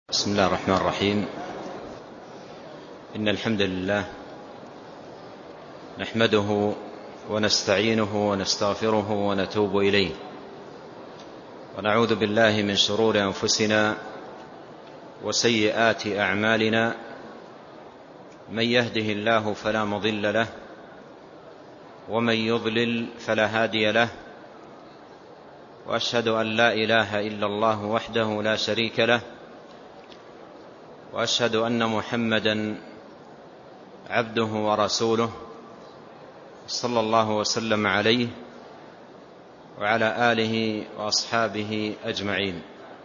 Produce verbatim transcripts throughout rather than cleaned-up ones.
بسم الله الرحمن الرحيم. إن الحمد لله نحمده ونستعينه ونستغفره ونتوب إليه، ونعوذ بالله من شرور أنفسنا وسيئات أعمالنا. من يهده الله فلا مضل له، ومن يضلل فلا هادي له، وأشهد أن لا إله إلا الله وحده لا شريك له، وأشهد أن محمدًا عبده ورسوله صلى الله وسلم عليه وعلى آله وأصحابه أجمعين.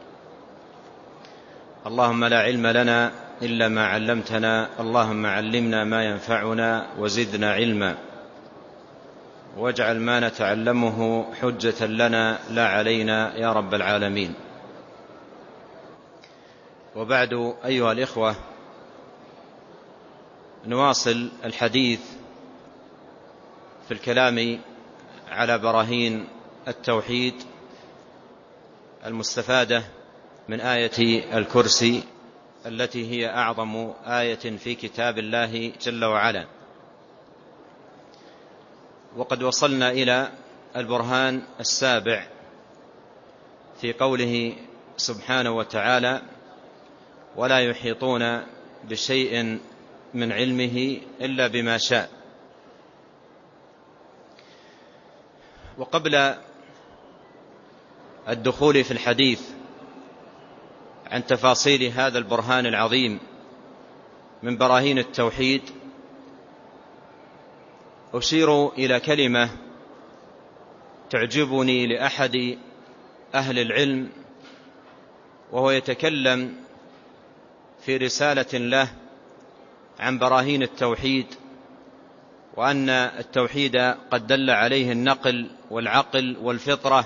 اللهم لا علم لنا إلا ما علمتنا، اللهم علمنا ما ينفعنا وزدنا علما، واجعل ما نتعلمه حجة لنا لا علينا يا رب العالمين. وبعد، أيها الإخوة، نواصل الحديث في الكلام على براهين التوحيد المستفادة من آية الكرسي التي هي أعظم آية في كتاب الله جل وعلا. وقد وصلنا إلى البرهان السابع في قوله سبحانه وتعالى: ولا يحيطون بشيء من علمه إلا بما شاء. وقبل الدخول في الحديث عن تفاصيل هذا البرهان العظيم من براهين التوحيد، أشير إلى كلمة تعجبني لأحد أهل العلم، وهو يتكلم في رسالة له عن براهين التوحيد، وأن التوحيد قد دل عليه النقل والعقل والفطرة.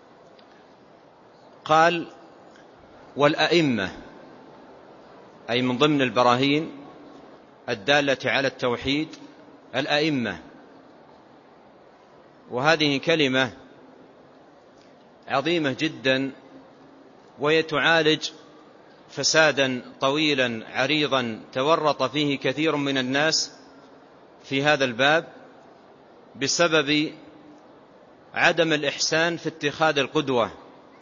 قال: والأئمة، أي من ضمن البراهين الدالة على التوحيد الأئمة. وهذه كلمة عظيمة جدا، ويتعالج فسادا طويلا عريضا تورط فيه كثير من الناس في هذا الباب بسبب عدم الإحسان في اتخاذ القدوة،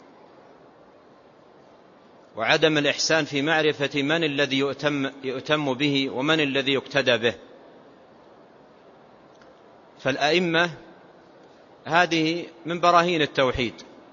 وعدم الإحسان في معرفة من الذي يؤتم, يؤتم به ومن الذي يقتدى به. فالأئمة هذه من براهين التوحيد،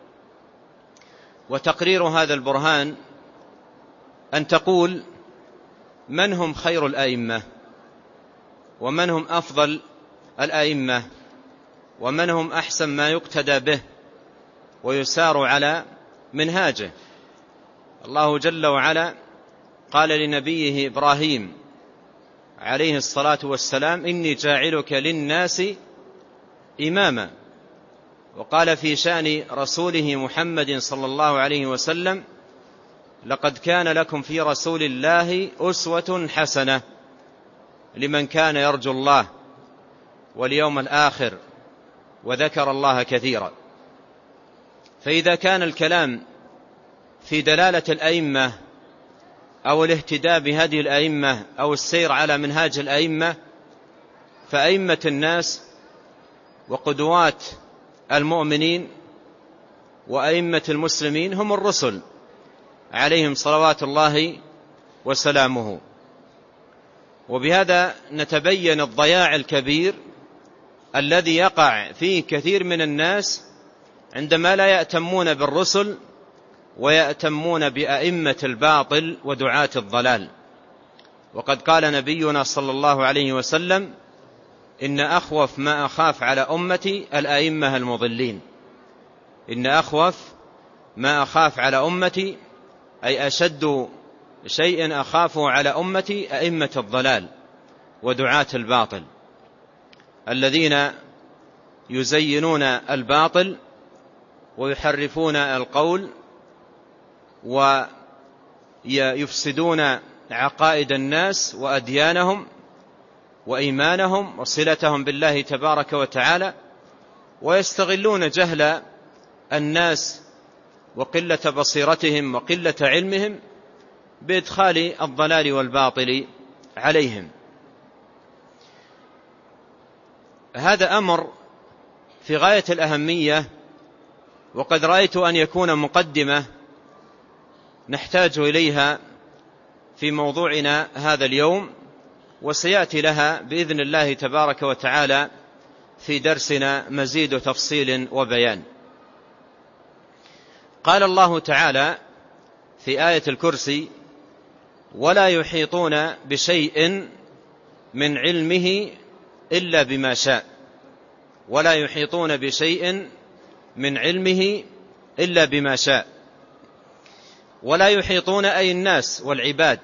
وتقرير هذا البرهان أن تقول: من هم خير الأئمة، ومن هم أفضل الأئمة، ومن هم أحسن ما يقتدى به ويسار على منهاجه. الله جل وعلا قال لنبيه إبراهيم عليه الصلاة والسلام: إني جاعلك للناس إماما. وقال في شأن رسوله محمد صلى الله عليه وسلم: لقد كان لكم في رسول الله أسوة حسنة لمن كان يرجو الله واليوم الآخر وذكر الله كثيرا. فإذا كان الكلام في دلالة الأئمة أو الاهتداء بهذه الأئمة أو السير على منهاج الأئمة، فأئمة الناس وقدوات المؤمنين وأئمة المسلمين هم الرسل عليهم صلوات الله وسلامه. وبهذا نتبين الضياع الكبير الذي يقع فيه كثير من الناس عندما لا يأتمون بالرسل ويأتمون بأئمة الباطل ودعاة الضلال. وقد قال نبينا صلى الله عليه وسلم: إن أخوف ما أخاف على أمتي الأئمة المضلين. إن أخوف ما أخاف على أمتي، أي أشد شيء أخافه على أمتي أئمة الضلال ودعاة الباطل، الذين يزينون الباطل ويحرفون القول ويفسدون عقائد الناس وأديانهم وإيمانهم وصلتهم بالله تبارك وتعالى، ويستغلون جهل الناس وقلة بصيرتهم وقلة علمهم بإدخال الضلال والباطل عليهم. هذا أمر في غاية الأهمية، وقد رأيت أن يكون مقدمة نحتاج إليها في موضوعنا هذا اليوم، وسيأتي لها بإذن الله تبارك وتعالى في درسنا مزيد تفصيل وبيان. قال الله تعالى في آية الكرسي: ولا يحيطون بشيء من علمه إلا بما شاء. ولا يحيطون بشيء من علمه إلا بما شاء. ولا يحيطون أي الناس والعباد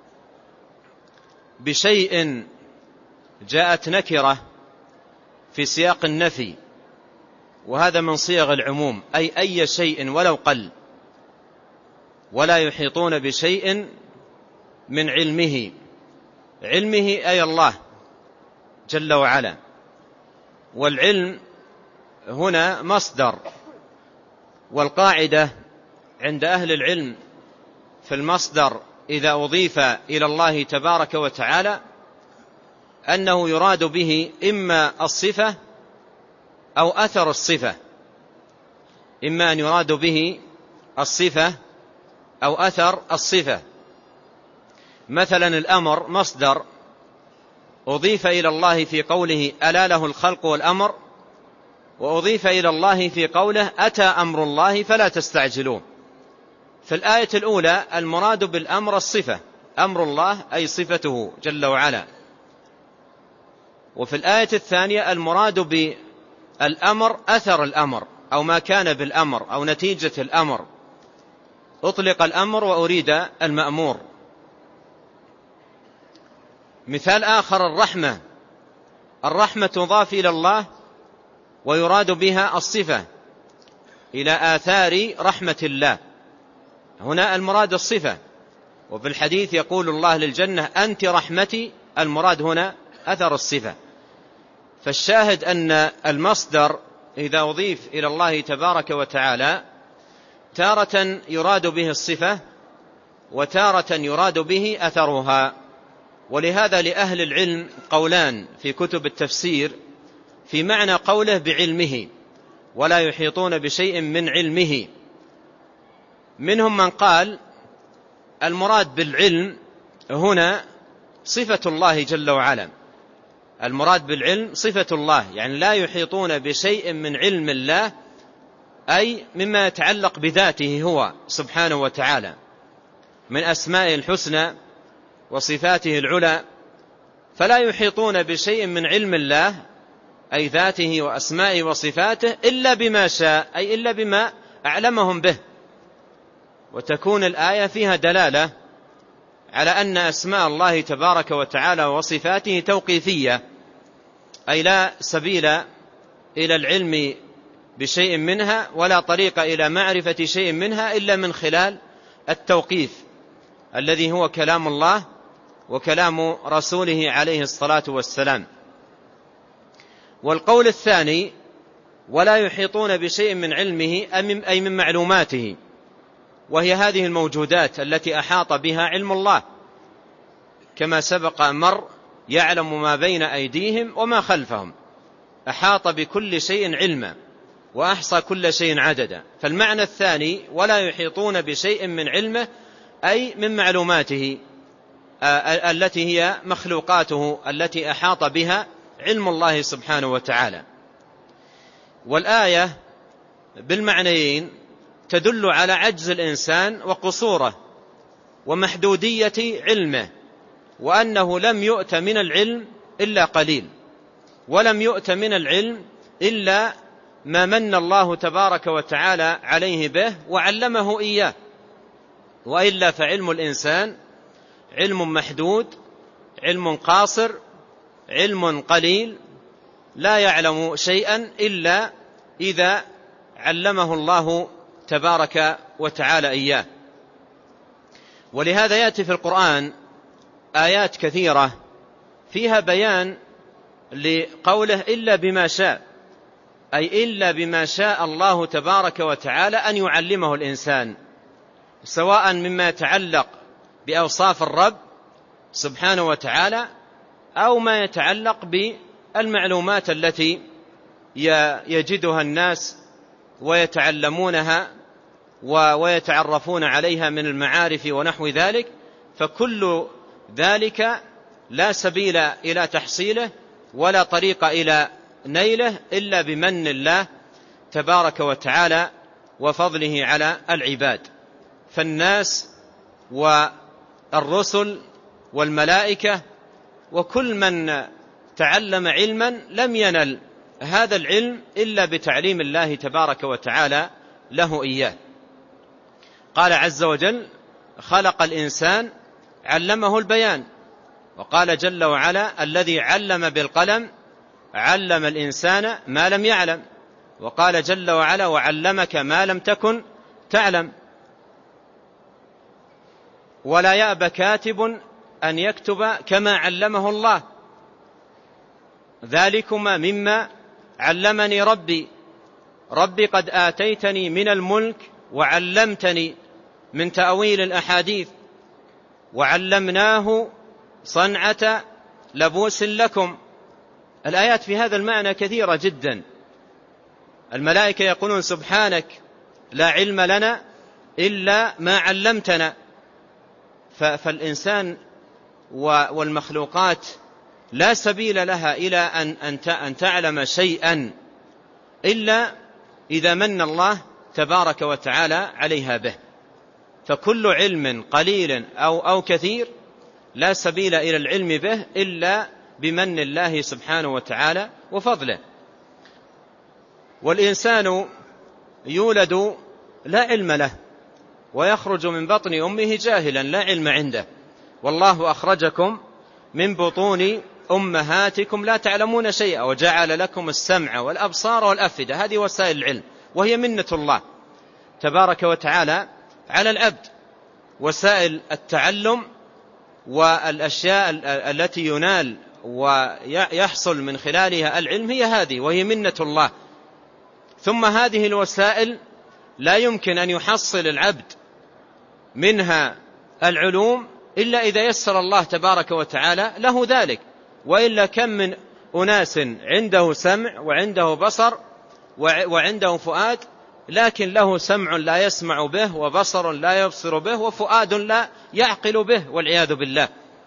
بشيء جاءت نكرة في سياق النفي، وهذا من صيغ العموم، أي أي شيء ولو قل. ولا يحيطون بشيء من علمه، علمه أي الله جل وعلا. والعلم هنا مصدر، والقاعدة عند أهل العلم في المصدر إذا أضيف إلى الله تبارك وتعالى أنه يراد به إما الصفة أو أثر الصفة، إما أن يراد به الصفة أو أثر الصفة. مثلا الأمر مصدر أضيف إلى الله في قوله ألا له الخلق والأمر، وأضيف إلى الله في قوله أتى أمر الله فلا تستعجلوه. في الآية الأولى المراد بالأمر الصفة، أمر الله أي صفته جل وعلا. وفي الآية الثانية المراد بالأمر أثر الأمر أو ما كان بالأمر أو نتيجة الأمر. أطلق الأمر وأريد المأمور. مثال آخر الرحمة، الرحمة تضاف إلى الله ويراد بها الصفة، إلى آثار رحمة الله. هنا المراد الصفة. وفي الحديث يقول الله للجنة أنت رحمتي، المراد هنا أثر الصفة. فالشاهد أن المصدر إذا أضيف إلى الله تبارك وتعالى تارة يراد به الصفة وتارة يراد به أثرها. ولهذا لأهل العلم قولان في كتب التفسير في معنى قوله بعلمه، ولا يحيطون بشيء من علمه. منهم من قال المراد بالعلم هنا صفة الله جل وعلا، المراد بالعلم صفة الله، يعني لا يحيطون بشيء من علم الله أي مما يتعلق بذاته هو سبحانه وتعالى من أسمائه الحسنى وصفاته العلى. فلا يحيطون بشيء من علم الله أي ذاته وأسمائه وصفاته إلا بما شاء، أي إلا بما أعلمهم به. وتكون الآية فيها دلالة على أن أسماء الله تبارك وتعالى وصفاته توقيفية، أي لا سبيل إلى العلم بشيء منها ولا طريق إلى معرفة شيء منها إلا من خلال التوقيف الذي هو كلام الله وكلام رسوله عليه الصلاة والسلام. والقول الثاني ولا يحيطون بشيء من علمه أي من معلوماته، وهي هذه الموجودات التي أحاط بها علم الله كما سبق مر، يعلم ما بين أيديهم وما خلفهم، أحاط بكل شيء علما وأحصى كل شيء عددا. فالمعنى الثاني ولا يحيطون بشيء من علمه أي من معلوماته التي هي مخلوقاته التي أحاط بها علم الله سبحانه وتعالى. والآية بالمعنيين تدل على عجز الإنسان وقصوره ومحدودية علمه، وأنه لم يؤت من العلم إلا قليل، ولم يؤت من العلم إلا ما من الله تبارك وتعالى عليه به وعلمه إياه. وإلا فعلم الإنسان علم محدود، علم قاصر، علم قليل، لا يعلم شيئا إلا إذا علمه الله تبارك وتعالى إياه. ولهذا يأتي في القرآن آيات كثيرة فيها بيان لقوله إلا بما شاء، أي إلا بما شاء الله تبارك وتعالى أن يعلمه الإنسان، سواء مما يتعلق بأوصاف الرب سبحانه وتعالى، أو ما يتعلق بالمعلومات التي يجدها الناس ويتعلمونها ويتعرفون عليها من المعارف ونحو ذلك، فكل ذلك لا سبيل إلى تحصيله ولا طريق إلى نيله إلا بمن الله تبارك وتعالى وفضله على العباد. فالناس والرسل والملائكة وكل من تعلم علما لم ينل هذا العلم إلا بتعليم الله تبارك وتعالى له إياه. قال عز وجل: خلق الإنسان علمه البيان. وقال جل وعلا: الذي علم بالقلم علم الإنسان ما لم يعلم. وقال جل وعلا: وعلمك ما لم تكن تعلم. ولا يأبى كاتب أن يكتب كما علمه الله، ذلكما مما علمني ربي ربي قد آتيتني من الملك وعلمتني من تأويل الأحاديث وعلمناه صنعة لبوس لكم. الآيات في هذا المعنى كثيرة جدا. الملائكة يقولون: سبحانك لا علم لنا إلا ما علمتنا. فالإنسان والمخلوقات لا سبيل لها إلى أن تعلم شيئا إلا إذا من الله تبارك وتعالى عليها به. فكل علم قليل أو, أو كثير لا سبيل إلى العلم به إلا بمن الله سبحانه وتعالى وفضله. والإنسان يولد لا علم له ويخرج من بطن أمه جاهلا لا علم عنده. والله أخرجكم من بطون أمهاتكم لا تعلمون شيئا وجعل لكم السمع والأبصار والأفئدة. هذه وسائل العلم، وهي منة الله تبارك وتعالى على العبد. وسائل التعلم والأشياء التي ينال ويحصل من خلالها العلم هي هذه، وهي منة الله. ثم هذه الوسائل لا يمكن أن يحصل العبد منها العلوم إلا إذا يسر الله تبارك وتعالى له ذلك. وإلا كم من أناس عنده سمع وعنده بصر وعنده فؤاد، لكن له سمع لا يسمع به وبصر لا يبصر به وفؤاد لا يعقل به والعياذ بالله.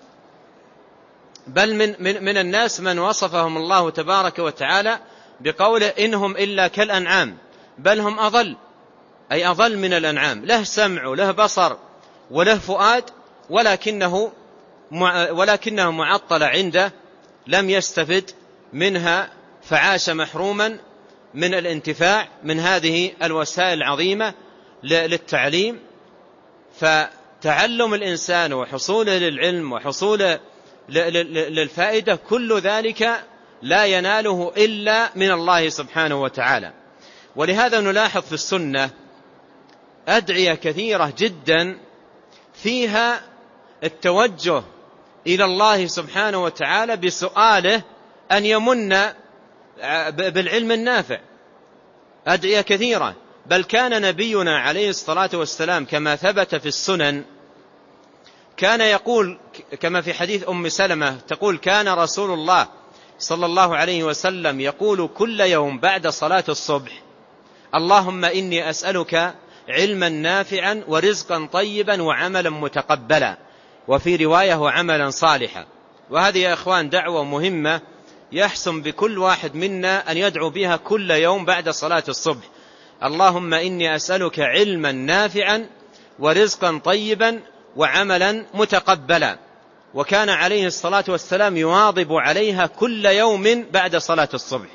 بل من, من, من الناس من وصفهم الله تبارك وتعالى بقوله: إنهم إلا كالأنعام بل هم أضل، أي أضل من الأنعام. له سمع وله بصر وله فؤاد، ولكنه ولكنه معطل عنده، لم يستفد منها، فعاش محروما من الانتفاع من هذه الوسائل العظيمة للتعليم. فتعلم الإنسان وحصوله للعلم وحصوله للفائدة كل ذلك لا يناله إلا من الله سبحانه وتعالى. ولهذا نلاحظ في السنة أدعية كثيرة جدا فيها التوجه إلى الله سبحانه وتعالى بسؤاله أن يمن بالعلم النافع. أدعية كثيرة. بل كان نبينا عليه الصلاة والسلام كما ثبت في السنن كان يقول كما في حديث أم سلمة تقول: كان رسول الله صلى الله عليه وسلم يقول كل يوم بعد صلاة الصبح: اللهم إني أسألك علما نافعا ورزقا طيبا وعملا متقبلا، وفي رواية وعملا صالحا. وهذه يا إخوان دعوة مهمة يحسن بكل واحد منا أن يدعو بها كل يوم بعد صلاة الصبح: اللهم إني أسألك علما نافعا ورزقا طيبا وعملا متقبلا. وكان عليه الصلاة والسلام يواظب عليها كل يوم بعد صلاة الصبح.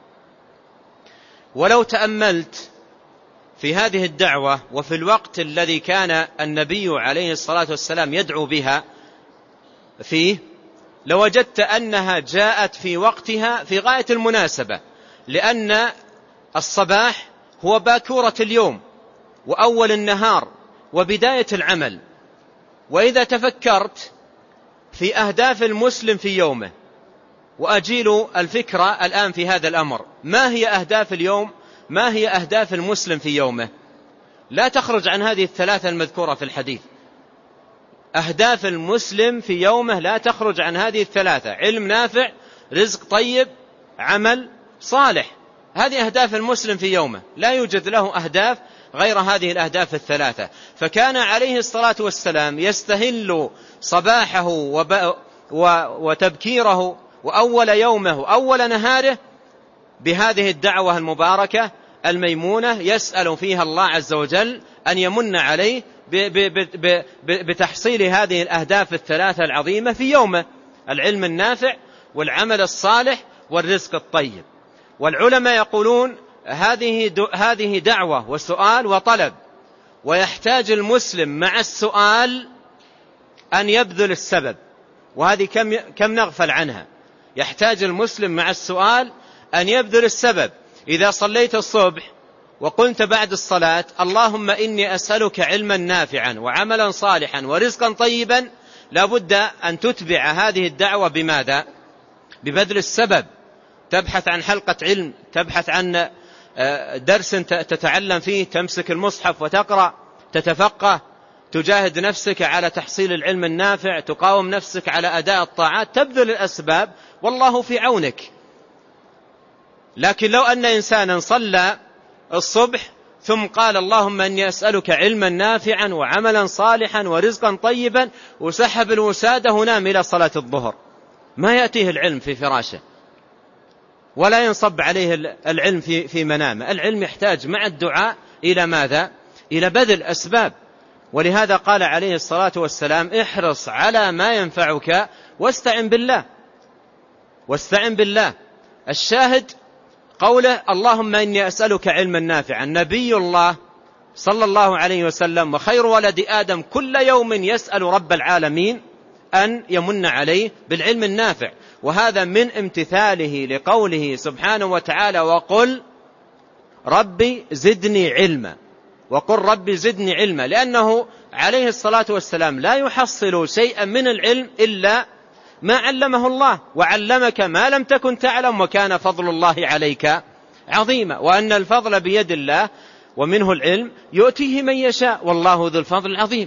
ولو تأملت في هذه الدعوة وفي الوقت الذي كان النبي عليه الصلاة والسلام يدعو بها فيه، لوجدت أنها جاءت في وقتها في غاية المناسبة، لأن الصباح هو باكورة اليوم وأول النهار وبداية العمل. وإذا تفكرت في أهداف المسلم في يومه، وأجيل الفكرة الآن في هذا الأمر، ما هي أهداف اليوم؟ ما هي أهداف المسلم في يومه؟ لا تخرج عن هذه الثلاثة المذكورة في الحديث. أهداف المسلم في يومه لا تخرج عن هذه الثلاثة: علم نافع، رزق طيب، عمل صالح. هذه أهداف المسلم في يومه، لا يوجد له أهداف غير هذه الأهداف الثلاثة. فكان عليه الصلاة والسلام يستهل صباحه وتبكيره وأول يومه وأول نهاره بهذه الدعوة المباركة الميمونة، يسأل فيها الله عز وجل أن يمن عليه بتحصيل هذه الأهداف الثلاثة العظيمة في يومه: العلم النافع والعمل الصالح والرزق الطيب. والعلماء يقولون هذه هذه دعوة وسؤال وطلب، ويحتاج المسلم مع السؤال أن يبذل السبب، وهذه كم كم نغفل عنها. يحتاج المسلم مع السؤال أن يبذل السبب. إذا صليت الصبح وقلت بعد الصلاة: اللهم إني أسألك علما نافعا وعملا صالحا ورزقا طيبا، لابد أن تتبع هذه الدعوة بماذا؟ ببذل السبب. تبحث عن حلقة علم، تبحث عن درس تتعلم فيه، تمسك المصحف وتقرأ، تتفقه، تجاهد نفسك على تحصيل العلم النافع، تقاوم نفسك على أداء الطاعات، تبذل الأسباب والله في عونك. لكن لو أن إنسانا صلى الصبح ثم قال: اللهم إني أسألك علما نافعا وعملا صالحا ورزقا طيبا، وسحب الوسادة ونام إلى صلاة الظهر، ما يأتيه العلم في فراشه ولا ينصب عليه العلم في في منامه. العلم يحتاج مع الدعاء إلى ماذا؟ إلى بذل أسباب. ولهذا قال عليه الصلاة والسلام: احرص على ما ينفعك واستعن بالله. واستعن بالله. الشاهد قوله: اللهم إني أسألك علما نافعا. نبي الله صلى الله عليه وسلم وخير ولد آدم كل يوم يسأل رب العالمين أن يمن عليه بالعلم النافع، وهذا من امتثاله لقوله سبحانه وتعالى: وقل ربي زدني علما. وقل ربي زدني علما، لأنه عليه الصلاة والسلام لا يحصل شيئا من العلم إلا ما علمه الله، وعلمك ما لم تكن تعلم وكان فضل الله عليك عظيما، وأن الفضل بيد الله ومنه العلم يؤتيه من يشاء والله ذو الفضل العظيم.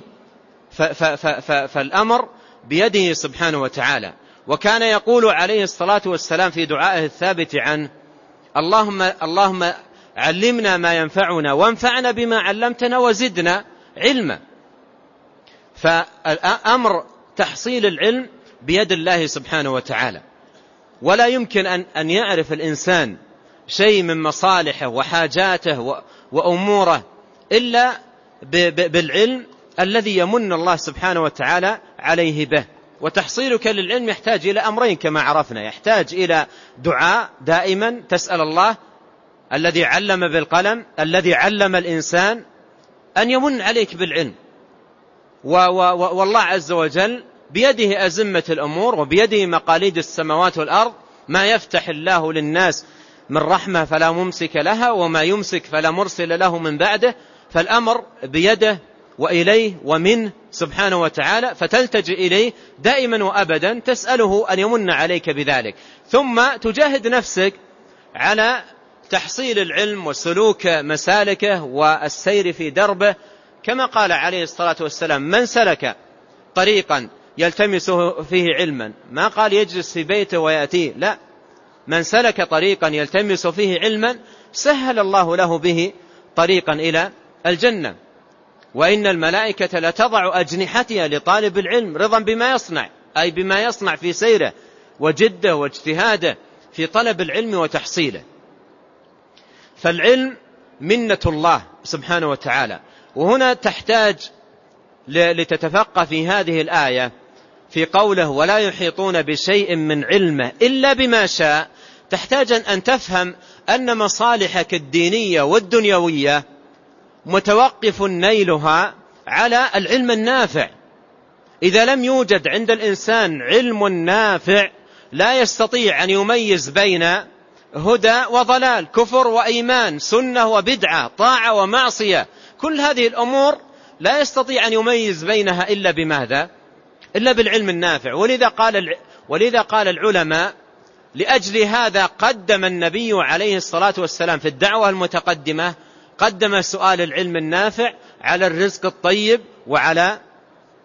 فالأمر بيده سبحانه وتعالى. وكان يقول عليه الصلاة والسلام في دعائه الثابت عنه: اللهم اللهم علمنا ما ينفعنا وانفعنا بما علمتنا وزدنا علما. فالأمر تحصيل العلم بيد الله سبحانه وتعالى، ولا يمكن أن أن يعرف الإنسان شيء من مصالحه وحاجاته وأموره إلا بالعلم الذي يمن الله سبحانه وتعالى عليه به. وتحصيلك للعلم يحتاج إلى أمرين كما عرفنا: يحتاج إلى دعاء دائما تسأل الله الذي علم بالقلم، الذي علم الإنسان، أن يمن عليك بالعلم. والله عز وجل بيده أزمة الأمور وبيده مقاليد السماوات والأرض، ما يفتح الله للناس من رحمة فلا ممسك لها وما يمسك فلا مرسل له من بعده. فالأمر بيده وإليه ومنه سبحانه وتعالى، فتلتجئ إليه دائما وأبدا تسأله أن يمن عليك بذلك، ثم تجاهد نفسك على تحصيل العلم وسلوك مسالكه والسير في دربه. كما قال عليه الصلاة والسلام: من سلك طريقا يلتمسه فيه علما، ما قال يجلس في بيته ويأتيه، لا، من سلك طريقا يلتمس فيه علما سهل الله له به طريقا إلى الجنة. وإن الملائكة لتضع أجنحتها لطالب العلم رضا بما يصنع، أي بما يصنع في سيره وجده واجتهاده في طلب العلم وتحصيله. فالعلم منة الله سبحانه وتعالى. وهنا تحتاج لتتفقه في هذه الآية في قوله: ولا يحيطون بشيء من علمه إلا بما شاء. تحتاج أن تفهم أن مصالحك الدينية والدنيوية متوقف نيلها على العلم النافع. إذا لم يوجد عند الإنسان علم نافع لا يستطيع أن يميز بين هدى وضلال، كفر وإيمان، سنة وبدعة، طاعة ومعصية. كل هذه الأمور لا يستطيع أن يميز بينها إلا بماذا؟ إلا بالعلم النافع. ولذا قال ولذا قال العلماء: لأجل هذا قدم النبي عليه الصلاة والسلام في الدعوة المتقدمة قدم سؤال العلم النافع على الرزق الطيب وعلى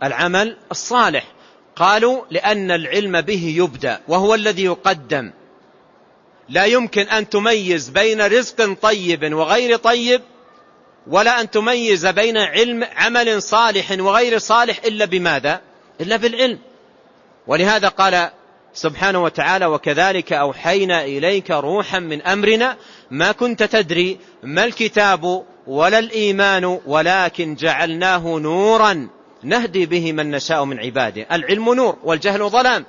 العمل الصالح. قالوا لأن العلم به يبدأ وهو الذي يقدم. لا يمكن أن تميز بين رزق طيب وغير طيب، ولا أن تميز بين علم عمل صالح وغير صالح إلا بماذا؟ إلا بالعلم. ولهذا قال سبحانه وتعالى: وكذلك أوحينا إليك روحا من أمرنا ما كنت تدري ما الكتاب ولا الإيمان ولكن جعلناه نورا نهدي به من نشاء من عباده. العلم نور والجهل ظلام.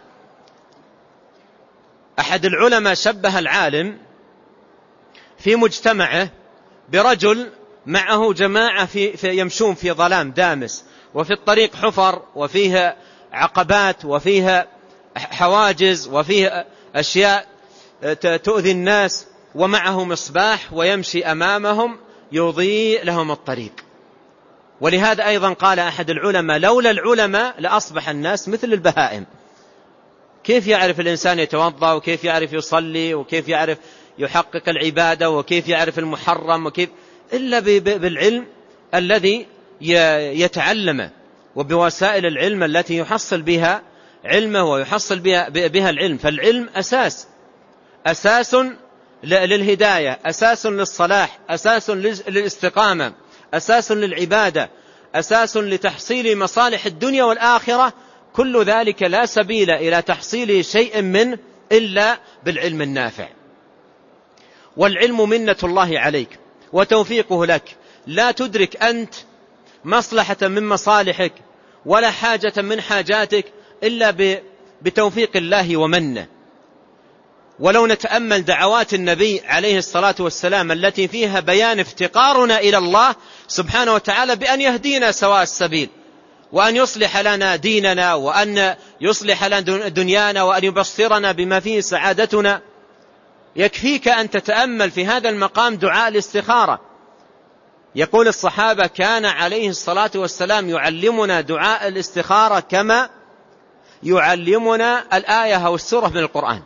أحد العلماء شبه العالم في مجتمعه برجل معه جماعة في في يمشون في ظلام دامس، وفي الطريق حفر وفيها عقبات وفيها حواجز وفيها أشياء تؤذي الناس، ومعه مصباح ويمشي أمامهم يضيء لهم الطريق. ولهذا أيضا قال أحد العلماء: لولا العلماء لأصبح الناس مثل البهائم. كيف يعرف الإنسان يتوضأ، وكيف يعرف يصلي، وكيف يعرف يحقق العبادة، وكيف يعرف المحرم، وكيف إلا بالعلم الذي يتعلمه، وبوسائل العلم التي يحصل بها علمه ويحصل بها, بها العلم. فالعلم أساس أساس للهداية، أساس للصلاح، أساس للاستقامة، أساس للعبادة، أساس لتحصيل مصالح الدنيا والآخرة. كل ذلك لا سبيل إلى تحصيل شيء منه إلا بالعلم النافع. والعلم منة الله عليك وتوفيقه لك. لا تدرك أنت مصلحة من مصالحك ولا حاجة من حاجاتك إلا بتوفيق الله ومنه. ولو نتأمل دعوات النبي عليه الصلاة والسلام التي فيها بيان افتقارنا إلى الله سبحانه وتعالى بأن يهدينا سواء السبيل، وأن يصلح لنا ديننا، وأن يصلح لنا دنيانا، وأن يبصرنا بما فيه سعادتنا، يكفيك أن تتأمل في هذا المقام دعاء الاستخارة. يقول الصحابة: كان عليه الصلاة والسلام يعلمنا دعاء الاستخارة كما يعلمنا الآية أو السورة من القرآن.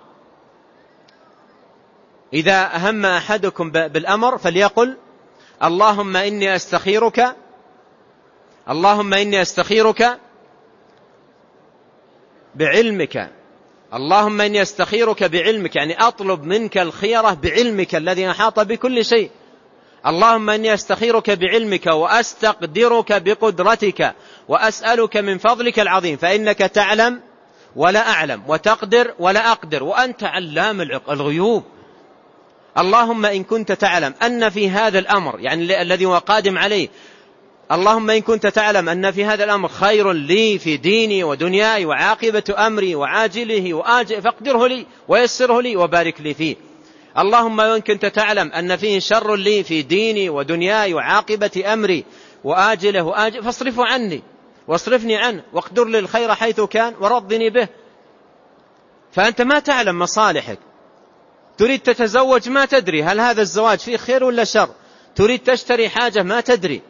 إذا أهم أحدكم بالأمر فليقل: اللهم إني أستخيرك اللهم إني أستخيرك بعلمك اللهم إني أستخيرك بعلمك، يعني أطلب منك الخيرة بعلمك الذي أحاط بكل شيء. اللهم إني أستخيرك بعلمك وأستقدرك بقدرتك وأسألك من فضلك العظيم فإنك تعلم ولا أعلم وتقدر ولا أقدر وأنت علام الغيوب. اللهم إن كنت تعلم أن في هذا الأمر، يعني الذي هو قادم عليه، اللهم إن كنت تعلم أن في هذا الأمر خير لي في ديني ودنياي وعاقبة أمري وعاجله وآجله فاقدره لي ويسره لي وبارك لي فيه. اللهم إن كنت تعلم أن فيه شر لي في ديني ودنياي وعاقبة أمري وآجله وآجله فاصرفه عني واصرفني عنه واقدر لي الخير حيث كان ورضني به. فأنت ما تعلم مصالحك، تريد تتزوج ما تدري هل هذا الزواج فيه خير ولا شر، تريد تشتري حاجة ما تدري،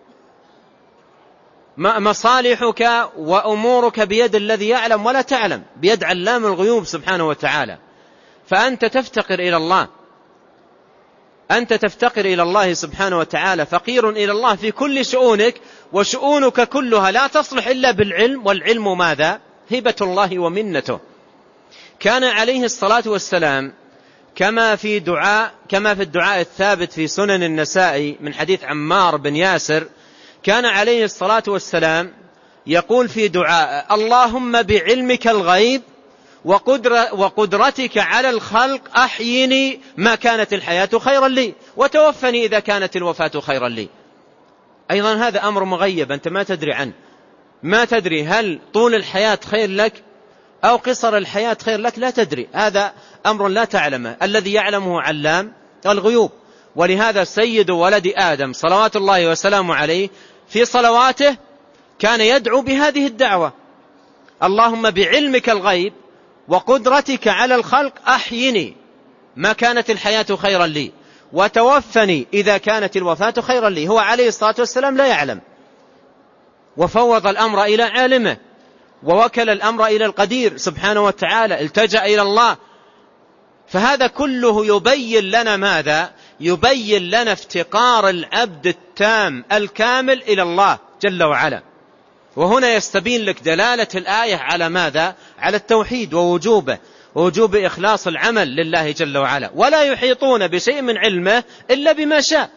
مصالحك وأمورك بيد الذي يعلم ولا تعلم، بيد علام الغيوب سبحانه وتعالى. فأنت تفتقر إلى الله، أنت تفتقر إلى الله سبحانه وتعالى، فقير إلى الله في كل شؤونك، وشؤونك كلها لا تصلح إلا بالعلم. والعلم ماذا؟ هبة الله ومنته. كان عليه الصلاة والسلام كما في دعاء كما في الدعاء الثابت في سنن النسائي من حديث عمار بن ياسر، كان عليه الصلاة والسلام يقول في دعاء: اللهم بعلمك الغيب وقدر وقدرتك على الخلق أحيني ما كانت الحياة خيرا لي وتوفني إذا كانت الوفاة خيرا لي. أيضا هذا أمر مغيب أنت ما تدري عنه، ما تدري هل طول الحياة خير لك أو قصر الحياة خير لك، لا تدري، هذا أمر لا تعلمه، الذي يعلمه علام الغيوب. ولهذا سيد ولد آدم صلوات الله وسلامه عليه في صلواته كان يدعو بهذه الدعوة: اللهم بعلمك الغيب وقدرتك على الخلق أحيني ما كانت الحياة خيرا لي وتوفني إذا كانت الوفاة خيرا لي. هو عليه الصلاة والسلام لا يعلم، وفوض الأمر إلى عالمه، ووكل الأمر إلى القدير سبحانه وتعالى، التجأ إلى الله. فهذا كله يبين لنا ماذا؟ يبين لنا افتقار العبد التام الكامل إلى الله جل وعلا. وهنا يستبين لك دلالة الآية على ماذا؟ على التوحيد ووجوبه، ووجوب إخلاص العمل لله جل وعلا. ولا يحيطون بشيء من علمه إلا بما شاء،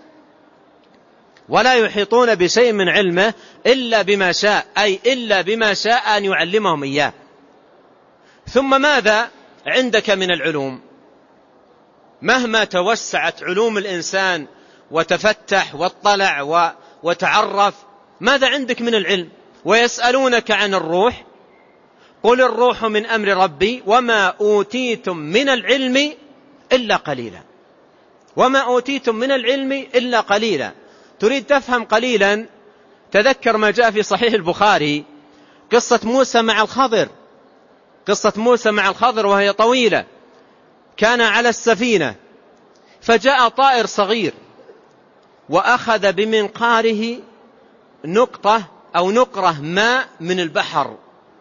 ولا يحيطون بشيء من علمه إلا بما شاء، أي إلا بما شاء أن يعلمهم إياه. ثم ماذا عندك من العلوم؟ مهما توسعت علوم الإنسان وتفتح واطلع وتعرف، ماذا عندك من العلم؟ ويسألونك عن الروح، قل الروح من أمر ربي وما أوتيتم من العلم إلا قليلا، وما أوتيتم من العلم إلا قليلا. تريد تفهم قليلا؟ تذكر ما جاء في صحيح البخاري قصة موسى مع الخضر، قصة موسى مع الخضر وهي طويلة. كان على السفينة فجاء طائر صغير وأخذ بمنقاره نقطة أو نقرة ماء من البحر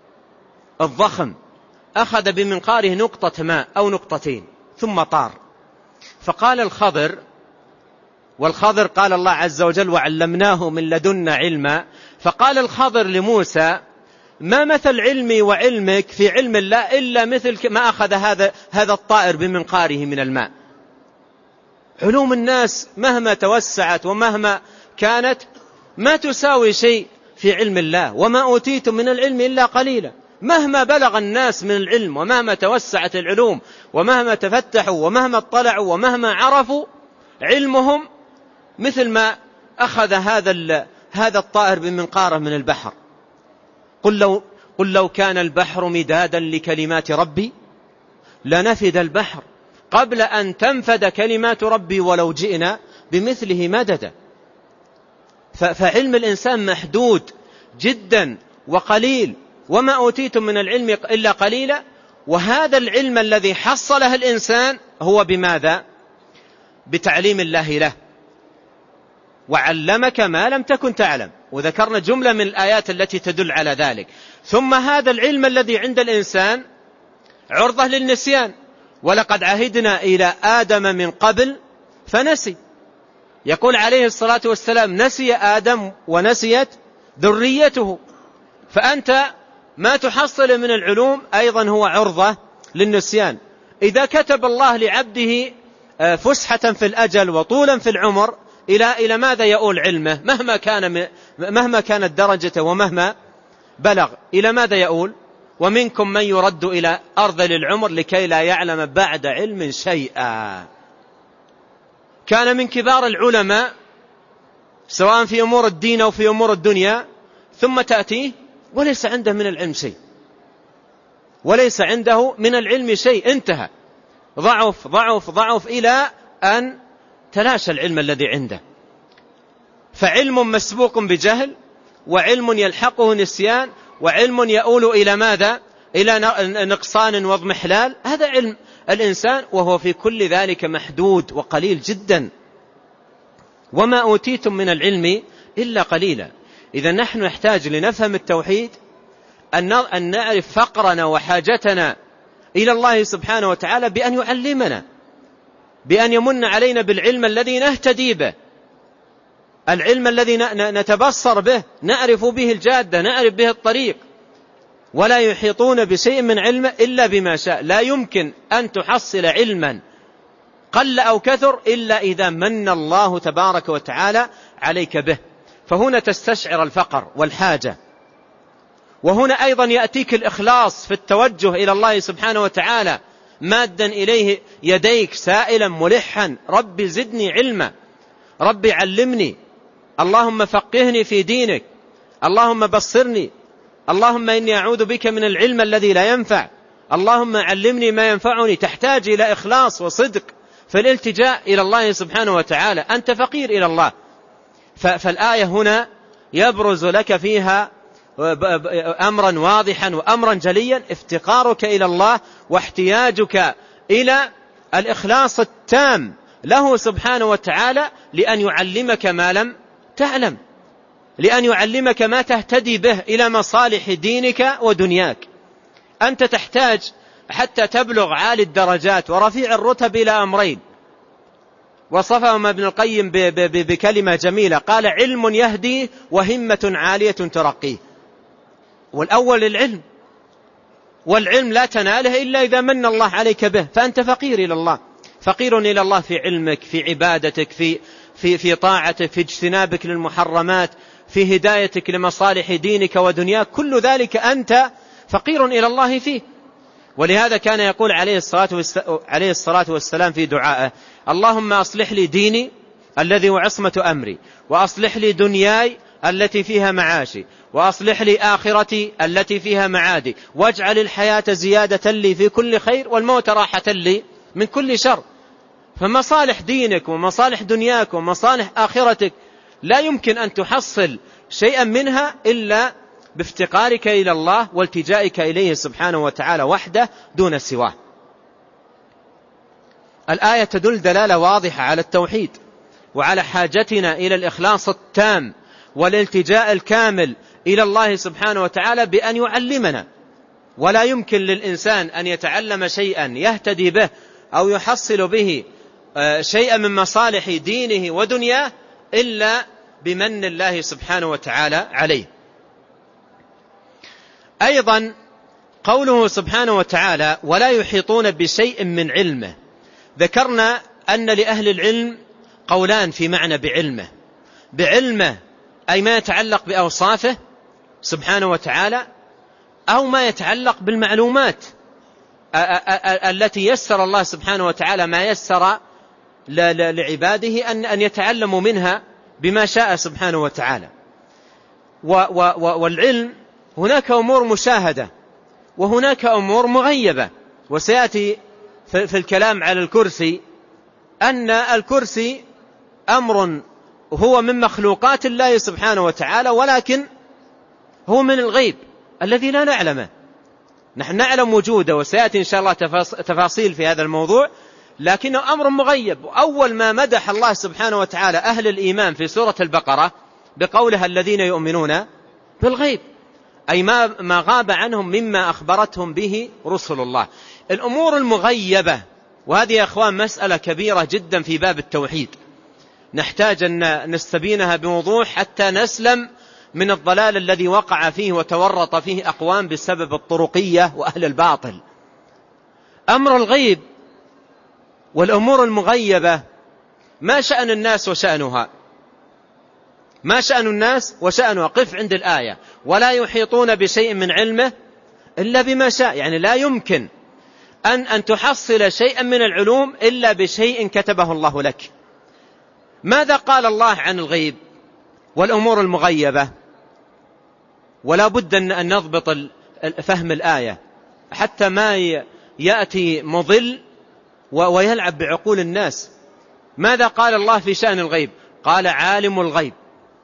الضخم، أخذ بمنقاره نقطة ماء أو نقطتين ثم طار. فقال الخضر، والخضر قال الله عز وجل وعلمناه من لدنا علما، فقال الخضر لموسى ما مثل علمي وعلمك في علم الله إلا مثل ما أخذ هذا هذا الطائر بمنقاره من الماء. علوم الناس مهما توسعت ومهما كانت ما تساوي شيء في علم الله. وما أوتيتم من العلم إلا قليلا. مهما بلغ الناس من العلم ومهما توسعت العلوم ومهما تفتحوا ومهما اطلعوا ومهما عرفوا، علمهم مثل ما أخذ هذا هذا الطائر بمنقاره من البحر. قل لو, قل لو كان البحر مدادا لكلمات ربي لنفد البحر قبل أن تنفد كلمات ربي ولو جئنا بمثله مددا. فعلم الإنسان محدود جدا وقليل. وما أوتيتم من العلم إلا قليلا. وهذا العلم الذي حصله الإنسان هو بماذا؟ بتعليم الله له. وعلمك ما لم تكن تعلم، وذكرنا جملة من الآيات التي تدل على ذلك. ثم هذا العلم الذي عند الإنسان عرضة للنسيان، ولقد عهدنا إلى آدم من قبل فنسي. يقول عليه الصلاة والسلام نسي آدم ونسيت ذريته. فأنت ما تحصل من العلوم أيضا هو عرضة للنسيان. إذا كتب الله لعبده فسحة في الأجل وطولا في العمر، إلى إلى ماذا يؤول علمه؟ مهما كان مهما كانت درجته ومهما بلغ، إلى ماذا يؤول؟ ومنكم من يرد إلى أرذل العمر لكي لا يعلم بعد علم شيئا. كان من كبار العلماء سواء في أمور الدين أو في أمور الدنيا، ثم تأتيه وليس عنده من العلم شيء، وليس عنده من العلم شيء، انتهى، ضعف ضعف ضعف إلى أن تلاشى العلم الذي عنده. فعلم مسبوق بجهل، وعلم يلحقه نسيان، وعلم يؤول إلى ماذا؟ إلى نقصان واضمحلال. هذا علم الإنسان، وهو في كل ذلك محدود وقليل جدا. وما أوتيتم من العلم إلا قليلا. إذا نحن نحتاج لنفهم التوحيد أن نعرف فقرنا وحاجتنا إلى الله سبحانه وتعالى بأن يعلمنا، بأن يمن علينا بالعلم الذي نهتدي به، العلم الذي نتبصر به، نعرف به الجادة، نعرف به الطريق. ولا يحيطون بشيء من علمه إلا بما شاء. لا يمكن أن تحصل علما قل أو كثر إلا إذا من الله تبارك وتعالى عليك به. فهنا تستشعر الفقر والحاجة. وهنا أيضا يأتيك الإخلاص في التوجه إلى الله سبحانه وتعالى، مادا إليه يديك سائلا ملحا ربي زدني علما، ربي علمني، اللهم فقهني في دينك، اللهم بصرني، اللهم إني أعوذ بك من العلم الذي لا ينفع، اللهم علمني ما ينفعني. تحتاج إلى إخلاص وصدق في الالتجاء إلى الله سبحانه وتعالى. أنت فقير إلى الله. فالآية هنا يبرز لك فيها أمرا واضحا وأمرا جليا، افتقارك إلى الله واحتياجك إلى الإخلاص التام له سبحانه وتعالى، لأن يعلمك ما لم تعلم، لأن يعلمك ما تهتدي به إلى مصالح دينك ودنياك. أنت تحتاج حتى تبلغ عالي الدرجات ورفيع الرتب إلى أمرين، وصفهما ابن القيم بكلمة جميلة، قال علم يهدي وهمة عالية ترقيه. والأول العلم، والعلم لا تناله إلا إذا من الله عليك به، فأنت فقير إلى الله، فقير إلى الله في علمك، في عبادتك، في, في, في طاعتك، في اجتنابك للمحرمات، في هدايتك لمصالح دينك ودنياك، كل ذلك أنت فقير إلى الله فيه. ولهذا كان يقول عليه الصلاة والسلام في دعائه: اللهم أصلح لي ديني الذي هو عصمة أمري، وأصلح لي دنياي التي فيها معاشي، وأصلح لي آخرتي التي فيها معادي، واجعل الحياة زيادة لي في كل خير، والموت راحة لي من كل شر. فمصالح دينك ومصالح دنياك ومصالح آخرتك لا يمكن أن تحصل شيئا منها إلا بافتقارك إلى الله والتجائك إليه سبحانه وتعالى وحده دون سواه. الآية تدل دلالة واضحة على التوحيد وعلى حاجتنا إلى الإخلاص التام والالتجاء الكامل إلى الله سبحانه وتعالى بأن يعلمنا. ولا يمكن للإنسان أن يتعلم شيئا يهتدي به أو يحصل به شيئا من مصالح دينه ودنياه إلا بمن الله سبحانه وتعالى عليه. أيضا قوله سبحانه وتعالى: ولا يحيطون بشيء من علمه. ذكرنا أن لأهل العلم قولان في معنى بعلمه: بعلمه أي ما يتعلق بأوصافه سبحانه وتعالى، أو ما يتعلق بالمعلومات التي يسر الله سبحانه وتعالى ما يسر لعباده أن يتعلموا منها بما شاء سبحانه وتعالى. والعلم هناك أمور مشاهدة وهناك أمور مغيبة، وسيأتي في الكلام على الكرسي أن الكرسي أمر هو من مخلوقات الله سبحانه وتعالى، ولكن هو من الغيب الذي لا نعلمه. نحن نعلم وجوده وسيأتي إن شاء الله تفاصيل في هذا الموضوع، لكنه أمر مغيب. وأول ما مدح الله سبحانه وتعالى أهل الإيمان في سورة البقرة بقولها: الذين يؤمنون بالغيب، أي ما ما غاب عنهم مما أخبرتهم به رسل الله. الأمور المغيبة، وهذه يا أخوان مسألة كبيرة جدا في باب التوحيد، نحتاج أن نستبينها بوضوح حتى نسلم من الضلال الذي وقع فيه وتورط فيه أقوام بسبب الطرقية وأهل الباطل. أمر الغيب والأمور المغيبة ما شأن الناس وشأنها؟ ما شأن الناس وشأنها؟ قف عند الآية: ولا يحيطون بشيء من علمه إلا بما شاء. يعني لا يمكن أن, أن تحصل شيئا من العلوم إلا بشيء كتبه الله لك. ماذا قال الله عن الغيب والأمور المغيبة؟ ولا بد أن نضبط فهم الآية حتى ما يأتي مضل ويلعب بعقول الناس. ماذا قال الله في شأن الغيب؟ قال: عالم الغيب،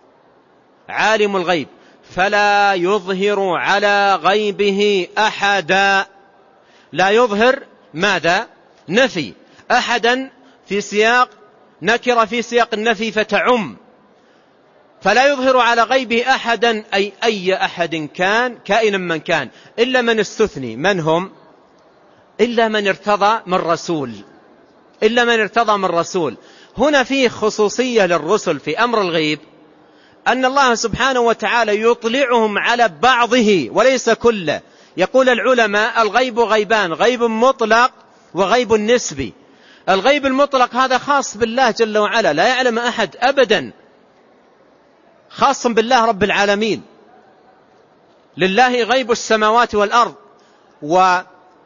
عالم الغيب فلا يظهر على غيبه أحدا. لا يظهر ماذا؟ نفي. أحدا في سياق نكر في سياق النفي فتعم. فلا يظهر على غيبه أحدا أي أي أحد كان كائنا من كان، إلا من استثني. من هم؟ إلا من ارتضى من رسول، إلا من ارتضى من رسول. هنا فيه خصوصية للرسل في أمر الغيب، أن الله سبحانه وتعالى يطلعهم على بعضه وليس كله. يقول العلماء: الغيب غيبان، غيب مطلق وغيب نسبي. الغيب المطلق هذا خاص بالله جل وعلا، لا يعلم أحد أبدا، خاص بالله رب العالمين. لله غيب السماوات والأرض، وله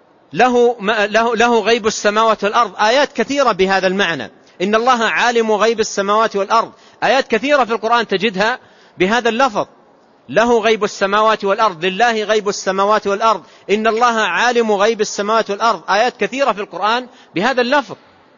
له له غيب السماوات والأرض. آيات كثيرة بهذا المعنى: إن الله عالم غيب السماوات والأرض. آيات كثيرة في القرآن تجدها بهذا اللفظ: له غيب السماوات والأرض، لله غيب السماوات والأرض، إن الله عالم غيب السماوات والأرض. آيات كثيرة في القرآن بهذا اللفظ.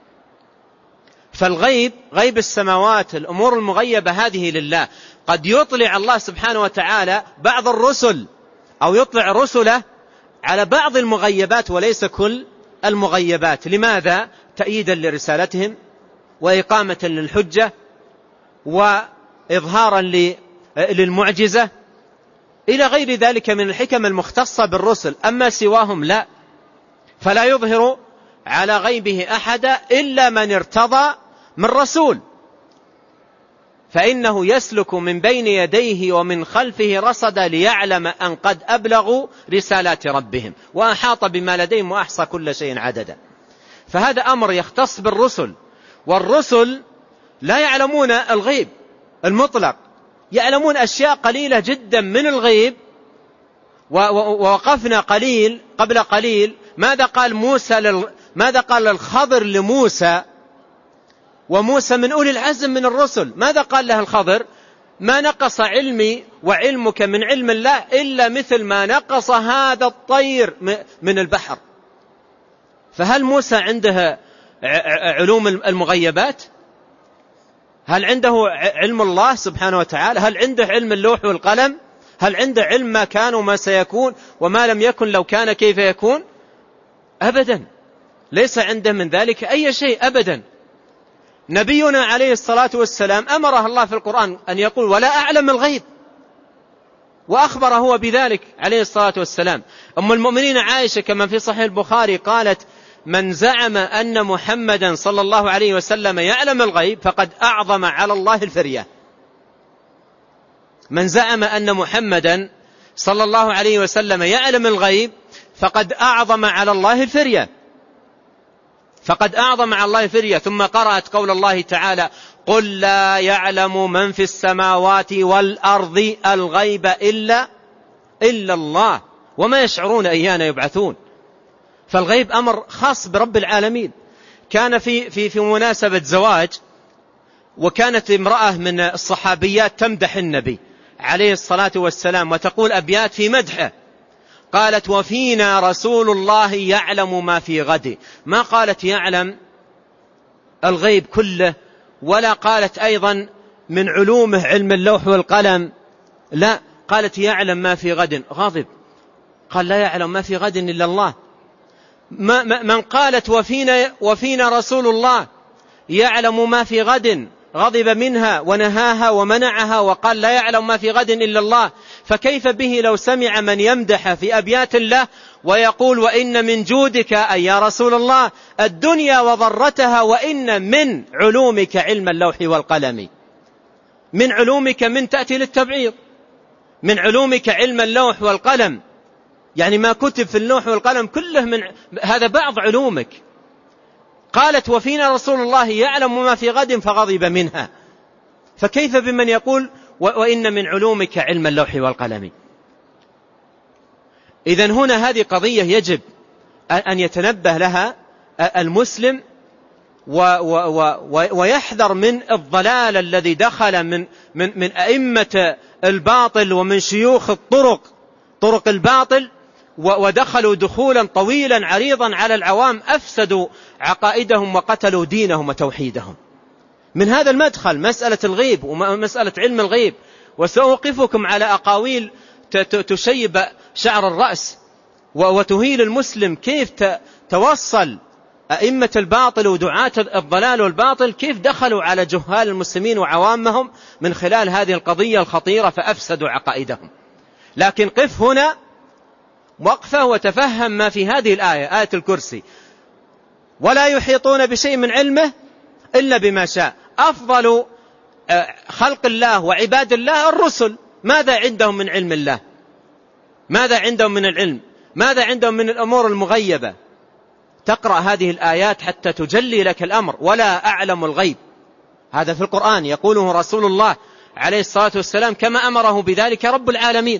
فالغيب غيب السماوات، الأمور المغيبة هذه لله. قد يطلع الله سبحانه وتعالى بعض الرسل أو يطلع رسله على بعض المغيبات وليس كل المغيبات. لماذا؟ تأييدا لرسالتهم وإقامة للحجة وإظهارا للمعجزة إلى غير ذلك من الحكم المختصة بالرسل. أما سواهم لا، فلا يظهر على غيبه أحدا إلا من ارتضى من رسول. فإنه يسلك من بين يديه ومن خلفه رصدا ليعلم أن قد أبلغوا رسالات ربهم وأحاط بما لديهم وأحصى كل شيء عددا. فهذا أمر يختص بالرسل، والرسل لا يعلمون الغيب المطلق، يعلمون أشياء قليلة جدا من الغيب. ووقفنا قليل قبل قليل ماذا قال موسى لل... ماذا قال الخضر لموسى، وموسى من أولي العزم من الرسل، ماذا قال له الخضر؟ ما نقص علمي وعلمك من علم الله إلا مثل ما نقص هذا الطير من البحر. فهل موسى عنده علوم المغيبات؟ هل عنده علم الله سبحانه وتعالى؟ هل عنده علم اللوح والقلم؟ هل عنده علم ما كان وما سيكون وما لم يكن لو كان كيف يكون؟ أبدا، ليس عنده من ذلك أي شيء أبدا. نبينا عليه الصلاة والسلام أمره الله في القرآن أن يقول ولا أعلم الغيب، وأخبر هو بذلك عليه الصلاة والسلام. أم المؤمنين عائشة كما في صحيح البخاري قالت من زعم أن محمدا صلى الله عليه وسلم يعلم الغيب فقد أعظم على الله الفرية. من زعم أن محمدا صلى الله عليه وسلم يعلم الغيب فقد أعظم على الله الفرية، فقد أعظم على الله الفرية. ثم قرأت قول الله تعالى قل لا يعلم من في السماوات والأرض الغيب إلا إلا الله وما يشعرون أيان يبعثون. فالغيب أمر خاص برب العالمين. كان في في في مناسبة زواج، وكانت امرأة من الصحابيات تمدح النبي عليه الصلاة والسلام وتقول أبيات في مدحه، قالت وفينا رسول الله يعلم ما في غد. ما قالت يعلم الغيب كله، ولا قالت أيضا من علومه علم اللوح والقلم، لا، قالت يعلم ما في غد. غاضب، قال لا يعلم ما في غد إلا الله. ما من قالت وفينا, وفينا رسول الله يعلم ما في غد غضب منها ونهاها ومنعها وقال لا يعلم ما في غد إلا الله. فكيف به لو سمع من يمدح في أبيات الله ويقول وإن من جودك أي يا رسول الله الدنيا وضرتها، وإن من علومك علم اللوح والقلم. من علومك من تأتي للتبعيض، من علومك علم اللوح والقلم، يعني ما كتب في اللوح والقلم كله من هذا بعض علومك. قالت وفينا رسول الله يعلم ما في غد فغضب منها، فكيف بمن يقول وإن من علومك علم اللوح والقلم؟ إذن هنا هذه قضية يجب أن يتنبه لها المسلم ويحذر من الضلال الذي دخل من من من أئمة الباطل ومن شيوخ الطرق طرق الباطل، ودخلوا دخولا طويلا عريضا على العوام، أفسدوا عقائدهم وقتلوا دينهم وتوحيدهم. من هذا المدخل مسألة الغيب ومسألة علم الغيب، وسأوقفكم على أقاويل تشيب شعر الرأس وتهيل المسلم، كيف توصل أئمة الباطل ودعاة الضلال والباطل كيف دخلوا على جهال المسلمين وعوامهم من خلال هذه القضية الخطيرة فأفسدوا عقائدهم. لكن قف هنا وقفة وتفهم ما في هذه الآية، آية الكرسي، ولا يحيطون بشيء من علمه إلا بما شاء. أفضل خلق الله وعباد الله الرسل، ماذا عندهم من علم الله؟ ماذا عندهم من العلم؟ ماذا عندهم من الأمور المغيبة؟ تقرأ هذه الآيات حتى تجلي لك الأمر. ولا أعلم الغيب، هذا في القرآن يقوله رسول الله عليه الصلاة والسلام كما أمره بذلك رب العالمين.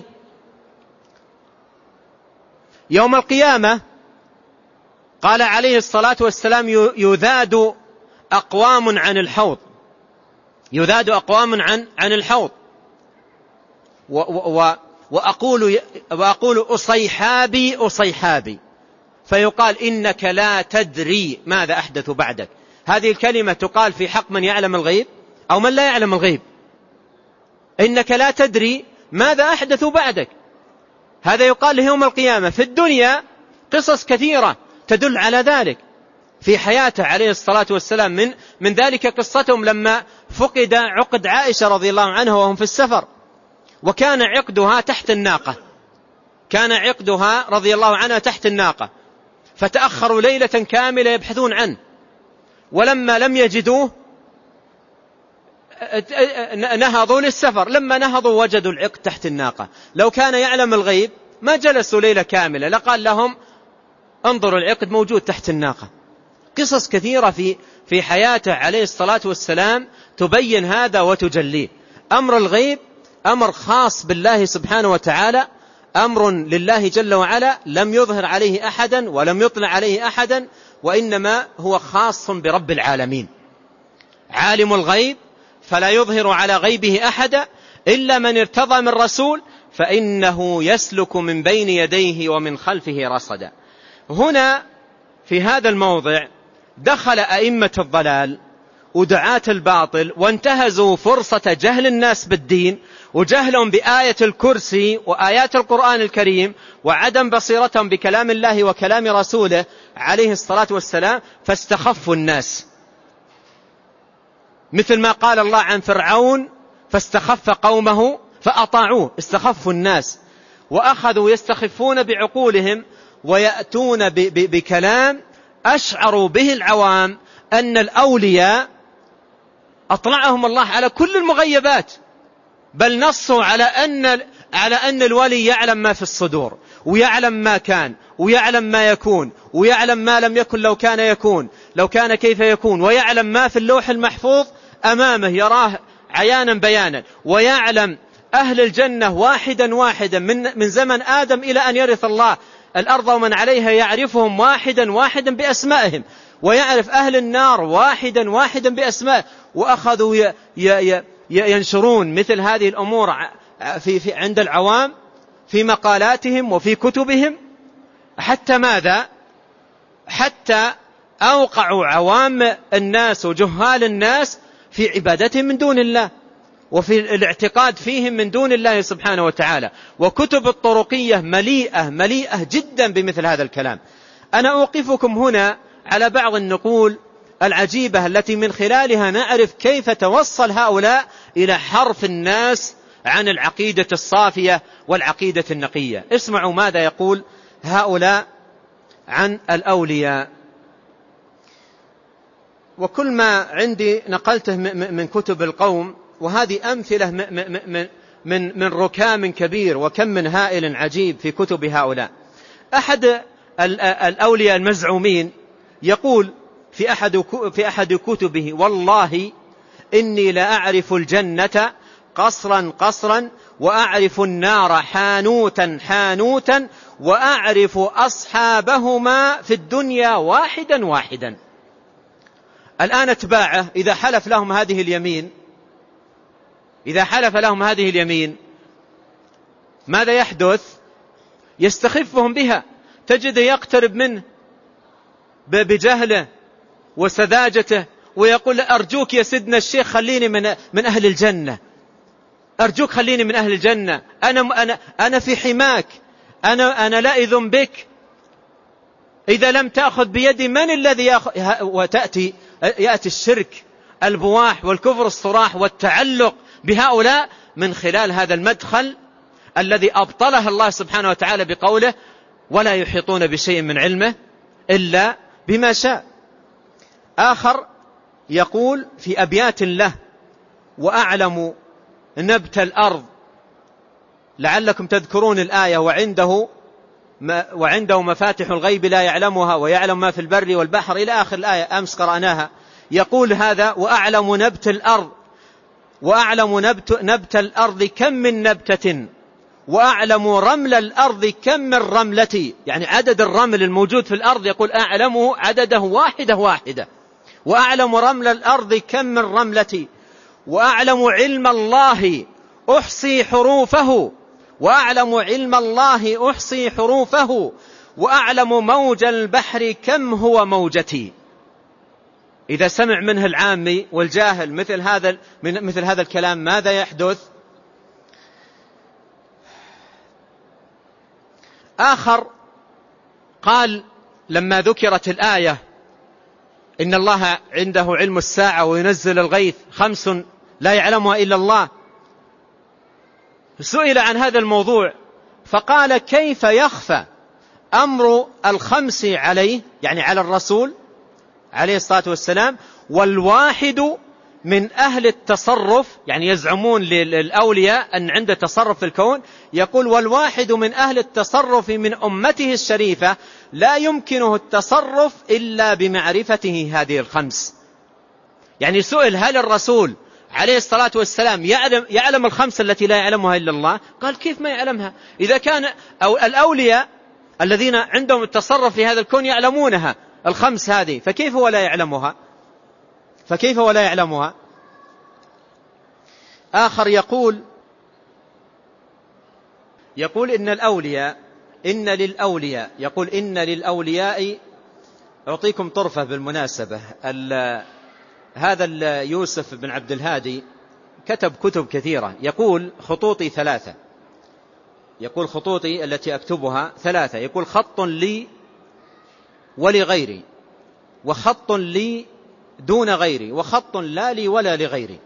يوم القيامة قال عليه الصلاة والسلام يذاد أقوام عن الحوض، يذاد أقوام عن عن الحوض و و وأقول وأقول أصيحابي أصيحابي، فيقال إنك لا تدري ماذا أحدث بعدك. هذه الكلمة تقال في حق من يعلم الغيب أو من لا يعلم الغيب. إنك لا تدري ماذا أحدث بعدك، هذا يقال له يوم القيامة. في الدنيا قصص كثيرة تدل على ذلك في حياته عليه الصلاة والسلام، من من ذلك قصتهم لما فقد عقد عائشة رضي الله عنها وهم في السفر، وكان عقدها تحت الناقة، كان عقدها رضي الله عنها تحت الناقة، فتأخروا ليلة كاملة يبحثون عنه، ولما لم يجدوه نهضوا للسفر، لما نهضوا وجدوا العقد تحت الناقة. لو كان يعلم الغيب ما جلسوا ليلة كاملة، لقال لهم انظروا العقد موجود تحت الناقة. قصص كثيرة في في حياته عليه الصلاة والسلام تبين هذا وتجليه. أمر الغيب أمر خاص بالله سبحانه وتعالى، أمر لله جل وعلا لم يظهر عليه أحدا ولم يطلع عليه أحدا، وإنما هو خاص برب العالمين. عالم الغيب فلا يظهر على غيبه أحدا إلا من ارتضى من رسول فإنه يسلك من بين يديه ومن خلفه رصدا. هنا في هذا الموضع دخل أئمة الضلال ودعاة الباطل وانتهزوا فرصة جهل الناس بالدين وجهلهم بآية الكرسي وآيات القرآن الكريم وعدم بصيرتهم بكلام الله وكلام رسوله عليه الصلاة والسلام، فاستخفوا الناس، مثل ما قال الله عن فرعون فاستخف قومه فأطاعوه. استخفوا الناس وأخذوا يستخفون بعقولهم ويأتون بكلام أشعروا به العوام أن الأولياء أطلعهم الله على كل المغيبات، بل نصوا على أن على أن الولي يعلم ما في الصدور ويعلم ما كان ويعلم ما يكون ويعلم ما لم يكن لو كان يكون لو كان كيف يكون، ويعلم ما في اللوح المحفوظ أمامه يراه عيانا بيانا، ويعلم أهل الجنة واحدا واحدا من من زمن آدم إلى أن يرث الله الأرض ومن عليها، يعرفهم واحدا واحدا بأسمائهم، ويعرف أهل النار واحدا واحدا بأسمائه. وأخذوا ي ي ينشرون مثل هذه الأمور في في عند العوام في مقالاتهم وفي كتبهم، حتى ماذا؟ حتى أوقعوا عوام الناس وجهال الناس في عبادتهم من دون الله وفي الاعتقاد فيهم من دون الله سبحانه وتعالى. وكتب الطرقية مليئة مليئة جدا بمثل هذا الكلام. أنا أوقفكم هنا على بعض النقول العجيبة التي من خلالها نعرف كيف توصل هؤلاء إلى حرف الناس عن العقيدة الصافية والعقيدة النقية. اسمعوا ماذا يقول هؤلاء عن الأولياء. وكل ما عندي نقلته من كتب القوم، وهذه أمثلة من من من ركام كبير وكم من هائل عجيب في كتب هؤلاء. أحد الأولياء المزعومين يقول في أحد في أحد كتبه: والله إني لا أعرف الجنة قصرا قصرا، وأعرف النار حانوتا حانوتا، وأعرف أصحابهما في الدنيا واحدا واحدا. الآن اتباعه إذا حلف لهم هذه اليمين إذا حلف لهم هذه اليمين ماذا يحدث؟ يستخفهم بها، تجد يقترب منه بجهله وسذاجته ويقول: أرجوك يا سيدنا الشيخ خليني من من أهل الجنة، أرجوك خليني من أهل الجنة، أنا أنا أنا في حماك، أنا أنا لائذ بك، إذا لم تأخذ بيدي من الذي يأخذ؟ وتأتي يأتي الشرك البواح والكفر الصراح والتعلق بهؤلاء من خلال هذا المدخل الذي أبطله الله سبحانه وتعالى بقوله: ولا يحيطون بشيء من علمه إلا بما شاء. آخر يقول في أبيات له: وأعلم نبت الأرض، لعلكم تذكرون الآية: وعنده وعنده مفاتح الغيب لا يعلمها ويعلم ما في البر والبحر، إلى آخر الآية أمس قرأناها. يقول هذا: وأعلم نبت الأرض، وأعلم نبت, نبت الأرض كم من نبتة، وأعلم رمل الأرض كم من رملة، يعني عدد الرمل الموجود في الأرض يقول أعلمه عدده واحدة واحدة. وأعلم رمل الأرض كم من رملة، وأعلم علم الله أحصي حروفه، وأعلم علم الله أحصي حروفه، وأعلم موج البحر كم هو موجتي. إذا سمع منه العامي والجاهل مثل هذا مثل هذا الكلام ماذا يحدث؟ آخر قال لما ذكرت الآية: إن الله عنده علم الساعة وينزل الغيث خمس لا يعلمها إلا الله، سئل عن هذا الموضوع فقال: كيف يخفى أمر الخمس عليه، يعني على الرسول عليه الصلاة والسلام، والواحد من أهل التصرف، يعني يزعمون للأولياء أن عنده تصرف في الكون، يقول والواحد من أهل التصرف من أمته الشريفة لا يمكنه التصرف إلا بمعرفته هذه الخمس. يعني سئل هل الرسول عليه الصلاة والسلام يعلم, يعلم الخمس التي لا يعلمها إلا الله؟ قال كيف ما يعلمها إذا كان أو الأولياء الذين عندهم التصرف في هذا الكون يعلمونها الخمس هذه، فكيف ولا يعلمها فكيف ولا يعلمها آخر يقول يقول إن الأولياء إن للأولياء يقول إن للأولياء أعطيكم طرفة بالمناسبة. هذا يوسف بن عبد الهادي كتب كتب كثيرة، يقول خطوطي ثلاثة، يقول خطوطي التي أكتبها ثلاثة، يقول خط لي ولغيري، وخط لي دون غيري، وخط لا لي ولا لغيري.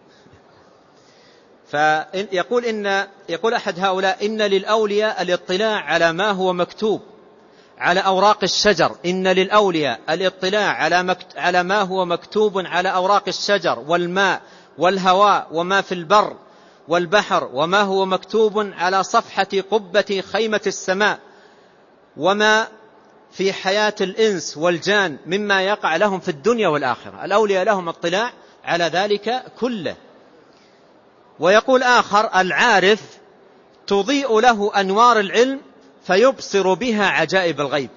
فيقول إن يقول أحد هؤلاء إن للأولياء الاطلاع على ما هو مكتوب على أوراق الشجر، إن للأولياء الاطلاع على, مكت... على ما هو مكتوب على أوراق الشجر والماء والهواء وما في البر والبحر، وما هو مكتوب على صفحة قبة خيمة السماء، وما في حياة الإنس والجان مما يقع لهم في الدنيا والآخرة. الأولياء لهم اطلاع على ذلك كله. ويقول آخر العارف تضيء له أنوار العلم فيبصر بها عجائب الغيب.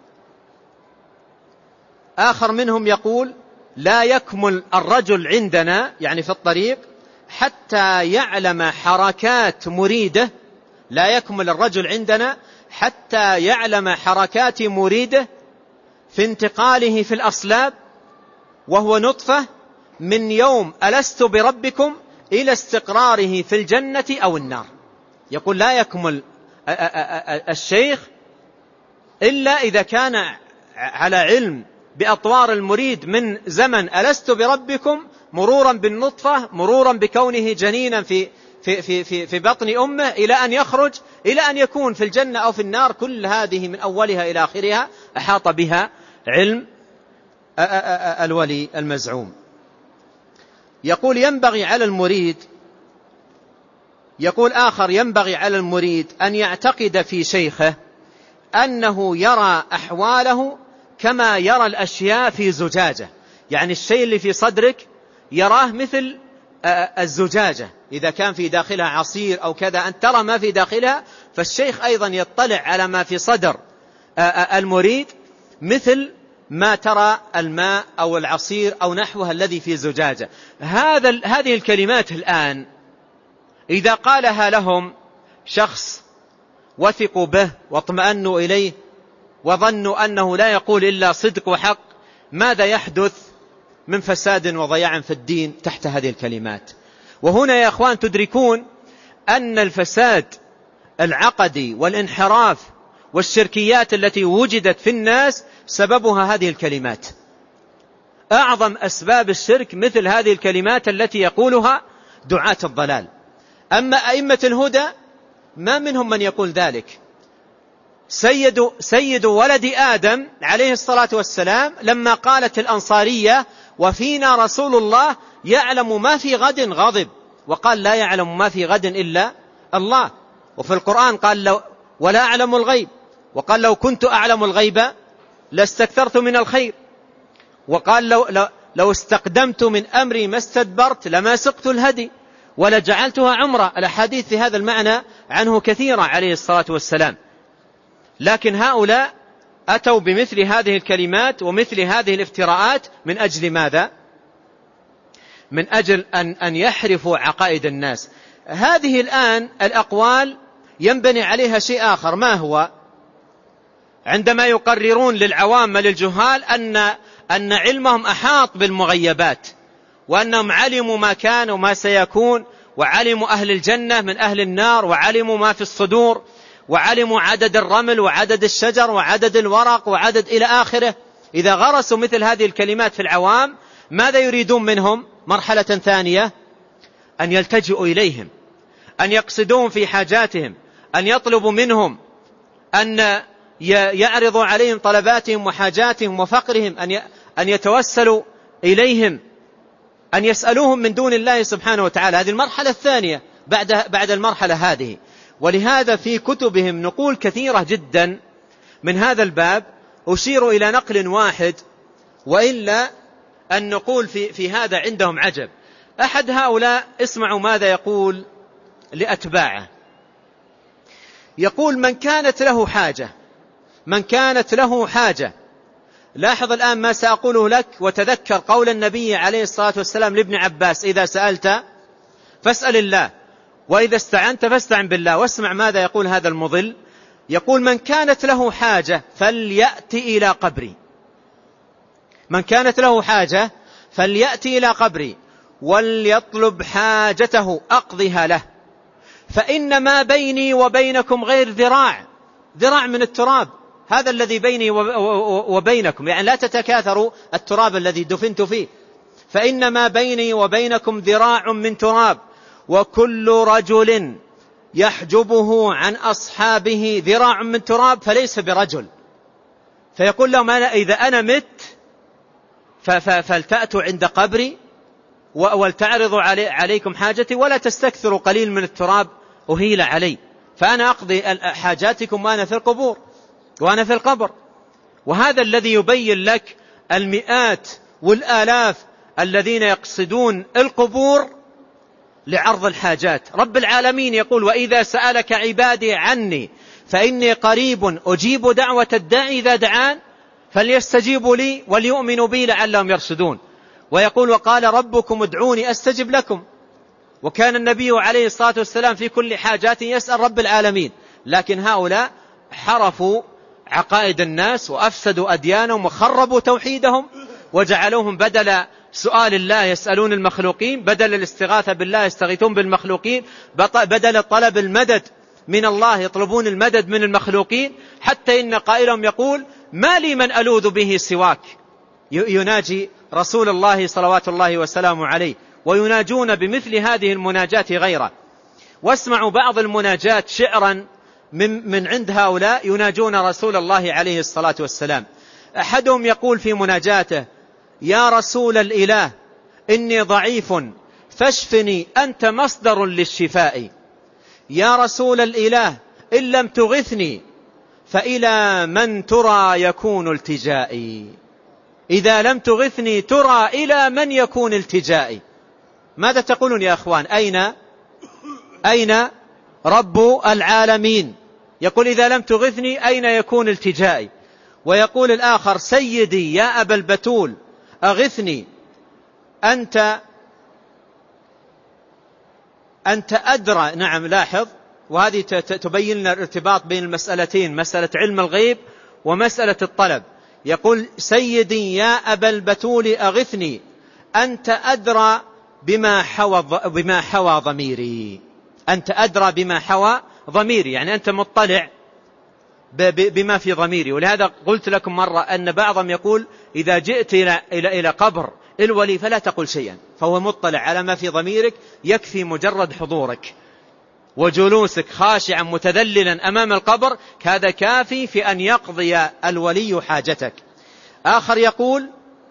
آخر منهم يقول لا يكمل الرجل عندنا، يعني في الطريق، حتى يعلم حركات مريده، لا يكمل الرجل عندنا حتى يعلم حركات مريده في انتقاله في الأصلاب وهو نطفة من يوم ألست بربكم إلى استقراره في الجنة أو النار. يقول لا يكمل الشيخ إلا إذا كان على علم بأطوار المريد من زمن ألست بربكم، مرورا بالنطفة، مرورا بكونه جنينا في في في في في بطن أمه، إلى أن يخرج، إلى أن يكون في الجنة أو في النار. كل هذه من أولها إلى آخرها أحاط بها علم الولي المزعوم. يقول ينبغي على المريد يقول آخر ينبغي على المريد أن يعتقد في شيخه أنه يرى أحواله كما يرى الأشياء في زجاجة. يعني الشيء اللي في صدرك يراه مثل الزجاجة، إذا كان في داخلها عصير أو كذا أن ترى ما في داخلها، فالشيخ أيضا يطلع على ما في صدر المريد مثل ما ترى الماء أو العصير أو نحوها الذي في زجاجة. هذا هذه الكلمات الآن إذا قالها لهم شخص وثقوا به واطمأنوا إليه وظنوا أنه لا يقول إلا صدق وحق، ماذا يحدث من فساد وضياع في الدين تحت هذه الكلمات؟ وهنا يا أخوان تدركون أن الفساد العقدي والانحراف والشركيات التي وجدت في الناس سببها هذه الكلمات. أعظم أسباب الشرك مثل هذه الكلمات التي يقولها دعاة الضلال. أما أئمة الهدى ما منهم من يقول ذلك. سيد, سيد ولد آدم عليه الصلاة والسلام لما قالت الأنصارية وفينا رسول الله يعلم ما في غد غضب، وقال لا يعلم ما في غد إلا الله. وفي القرآن قال لو ولا أعلم الغيب، وقال لو كنت أعلم الغيب لاستكثرت من الخير، وقال لو, لو, لو استقدمت من أمري ما استدبرت لما سقت الهدي ولجعلتها عمرة. الأحاديث في هذا المعنى عنه كثيرة عليه الصلاة والسلام. لكن هؤلاء أتوا بمثل هذه الكلمات ومثل هذه الافتراءات من أجل ماذا؟ من أجل أن, أن يحرفوا عقائد الناس. هذه الآن الأقوال ينبني عليها شيء آخر، ما هو؟ عندما يقررون للعوام للجهال أن, أن علمهم أحاط بالمغيبات، وأنهم علموا ما كان وما سيكون، وعلموا أهل الجنة من أهل النار، وعلموا ما في الصدور، وعلموا عدد الرمل وعدد الشجر وعدد الورق وعدد إلى آخره. إذا غرسوا مثل هذه الكلمات في العوام ماذا يريدون منهم؟ مرحلة ثانية أن يلتجئوا إليهم، أن يقصدون في حاجاتهم، أن يطلبوا منهم، أن يعرضوا عليهم طلباتهم وحاجاتهم وفقرهم، أن يتوسلوا إليهم، أن يسألوهم من دون الله سبحانه وتعالى. هذه المرحلة الثانية بعد بعد المرحلة هذه. ولهذا في كتبهم نقول كثيرة جدا من هذا الباب، أشير إلى نقل واحد، وإلا النقول في, في هذا عندهم عجب. أحد هؤلاء اسمعوا ماذا يقول لأتباعه، يقول: من كانت له حاجة من كانت له حاجة لاحظ الآن ما سأقوله لك، وتذكر قول النبي عليه الصلاة والسلام لابن عباس: إذا سألت فاسأل الله، وإذا استعنت فاستعن بالله. واسمع ماذا يقول هذا المضل، يقول: من كانت له حاجة فليأتي إلى قبري من كانت له حاجة فليأتي إلى قبري وليطلب حاجته أقضها له، فإن ما بيني وبينكم غير ذراع ذراع من التراب، هذا الذي بيني وبينكم، يعني لا تتكاثروا التراب الذي دفنت فيه، فإن ما بيني وبينكم ذراع من تراب، وكل رجل يحجبه عن أصحابه ذراع من تراب فليس برجل. فيقول لهم: أنا إذا أنا مت فلتأتوا عند قبري ولتعرضوا علي عليكم حاجتي، ولا تستكثروا قليل من التراب أهيل علي، فأنا أقضي حاجاتكم وأنا في القبور وأنا في القبر. وهذا الذي يبين لك المئات والآلاف الذين يقصدون القبور لعرض الحاجات. رب العالمين يقول: وإذا سألك عبادي عني فإني قريب أجيب دعوة الداعي إذا دعان فليستجيبوا لي وليؤمنوا بي لعلهم يرشدون. ويقول: وقال ربكم ادعوني أستجب لكم. وكان النبي عليه الصلاة والسلام في كل حاجات يسأل رب العالمين. لكن هؤلاء حرفوا عقائد الناس وأفسدوا أديانهم وخربوا توحيدهم، وجعلوهم بدل سؤال الله يسألون المخلوقين، بدل الاستغاثة بالله يستغيثون بالمخلوقين، بدل طلب المدد من الله يطلبون المدد من المخلوقين، حتى إن قائلهم يقول: ما لي من ألوذ به سواك، يناجي رسول الله صلوات الله وسلامه عليه، ويناجون بمثل هذه المناجات غيره. واسمعوا بعض المناجات شعرا من, من عند هؤلاء يناجون رسول الله عليه الصلاة والسلام. أحدهم يقول في مناجاته: يا رسول الإله إني ضعيف فاشفني أنت مصدر للشفاء، يا رسول الإله إن لم تغثني فإلى من ترى يكون التجائي، إذا لم تغثني ترى إلى من يكون التجائي. ماذا تقولون يا أخوان؟ أين أين رب العالمين؟ يقول: إذا لم تغثني أين يكون التجائي؟ ويقول الآخر: سيدي يا أبا البتول أغثني أنت أنت أدرى. نعم، لاحظ، وهذه تبين لنا الارتباط بين المسألتين، مسألة علم الغيب ومسألة الطلب. يقول: سيدي يا أبا البتول أغثني أنت أدرى بما حوى بما حوى ضميري، أنت أدرى بما حوى ضميري، يعني أنت مطلع بما في ضميري. ولهذا قلت لكم مرة أن بعضهم يقول: إذا جئت إلى إلى إلى قبر الولي فلا تقل شيئا، فهو مطلع على ما في ضميرك، يكفي مجرد حضورك وجلوسك خاشعا متذللا أمام القبر، هذا كافي في أن يقضي الولي حاجتك. آخر يقول: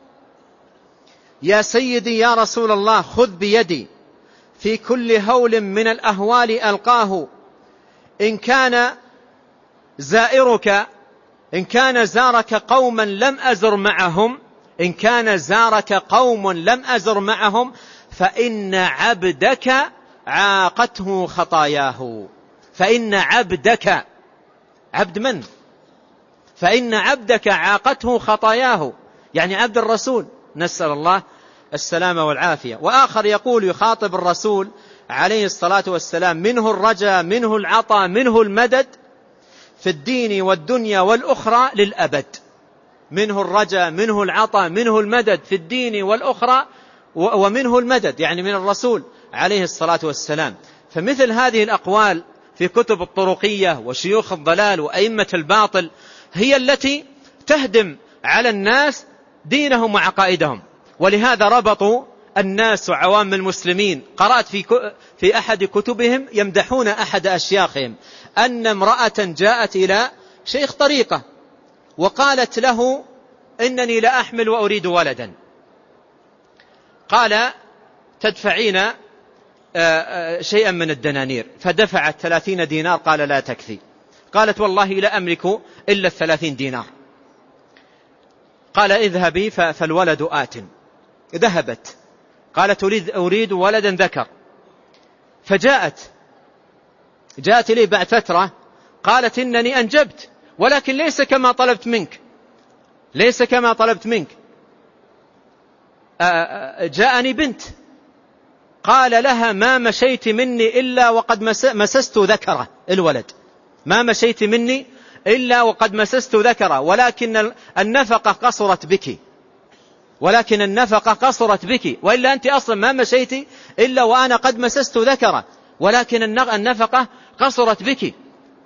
يا سيدي يا رسول الله خذ بيدي في كل هول من الأهوال ألقاه، إن كان زائرك إن كان زارك قوما لم أزر معهم إن كان زارك قوم لم أزر معهم فإن عبدك عاقته خطاياه. فإن عبدك، عبد من؟ فإن عبدك عاقته خطاياه، يعني عبد الرسول، نسأل الله السلامة والعافية. وآخر يقول يخاطب الرسول عليه الصلاة والسلام: منه الرجاء منه العطاء منه المدد في الدين والدنيا والأخرى للأبد. منه الرجاء منه العطاء منه المدد في الدين والأخرى، ومنه المدد يعني من الرسول عليه الصلاة والسلام. فمثل هذه الأقوال في كتب الطرقية وشيوخ الضلال وأئمة الباطل هي التي تهدم على الناس دينهم وعقائدهم. ولهذا ربطوا الناس وعوام المسلمين. قرأت في في أحد كتبهم يمدحون أحد أشياخهم أن امرأة جاءت إلى شيخ طريقة وقالت له: إنني لا أحمل وأريد ولدا. قال: تدفعين شيئا من الدنانير، فدفعت ثلاثين دينار. قال لا تكفي. قالت والله لا أملك إلا الثلاثين دينار. قال اذهبي فالولد آت. ذهبت، قالت أريد, أريد ولدا ذكر. فجاءت جاءت إليه بعد فترة، قالت إنني أنجبت ولكن ليس كما طلبت منك، ليس كما طلبت منك، جاءني بنت. قال لها ما مشيت مني إلا وقد مسست ذكره الولد، ما مشيت مني إلا وقد مسست ذكره، ولكن النفقة قصرت بك، ولكن النفقة قصرت بك، وإلا أنت أصلا ما مشيت إلا وأنا قد مسست ذكره، ولكن النفقة قصرت بك.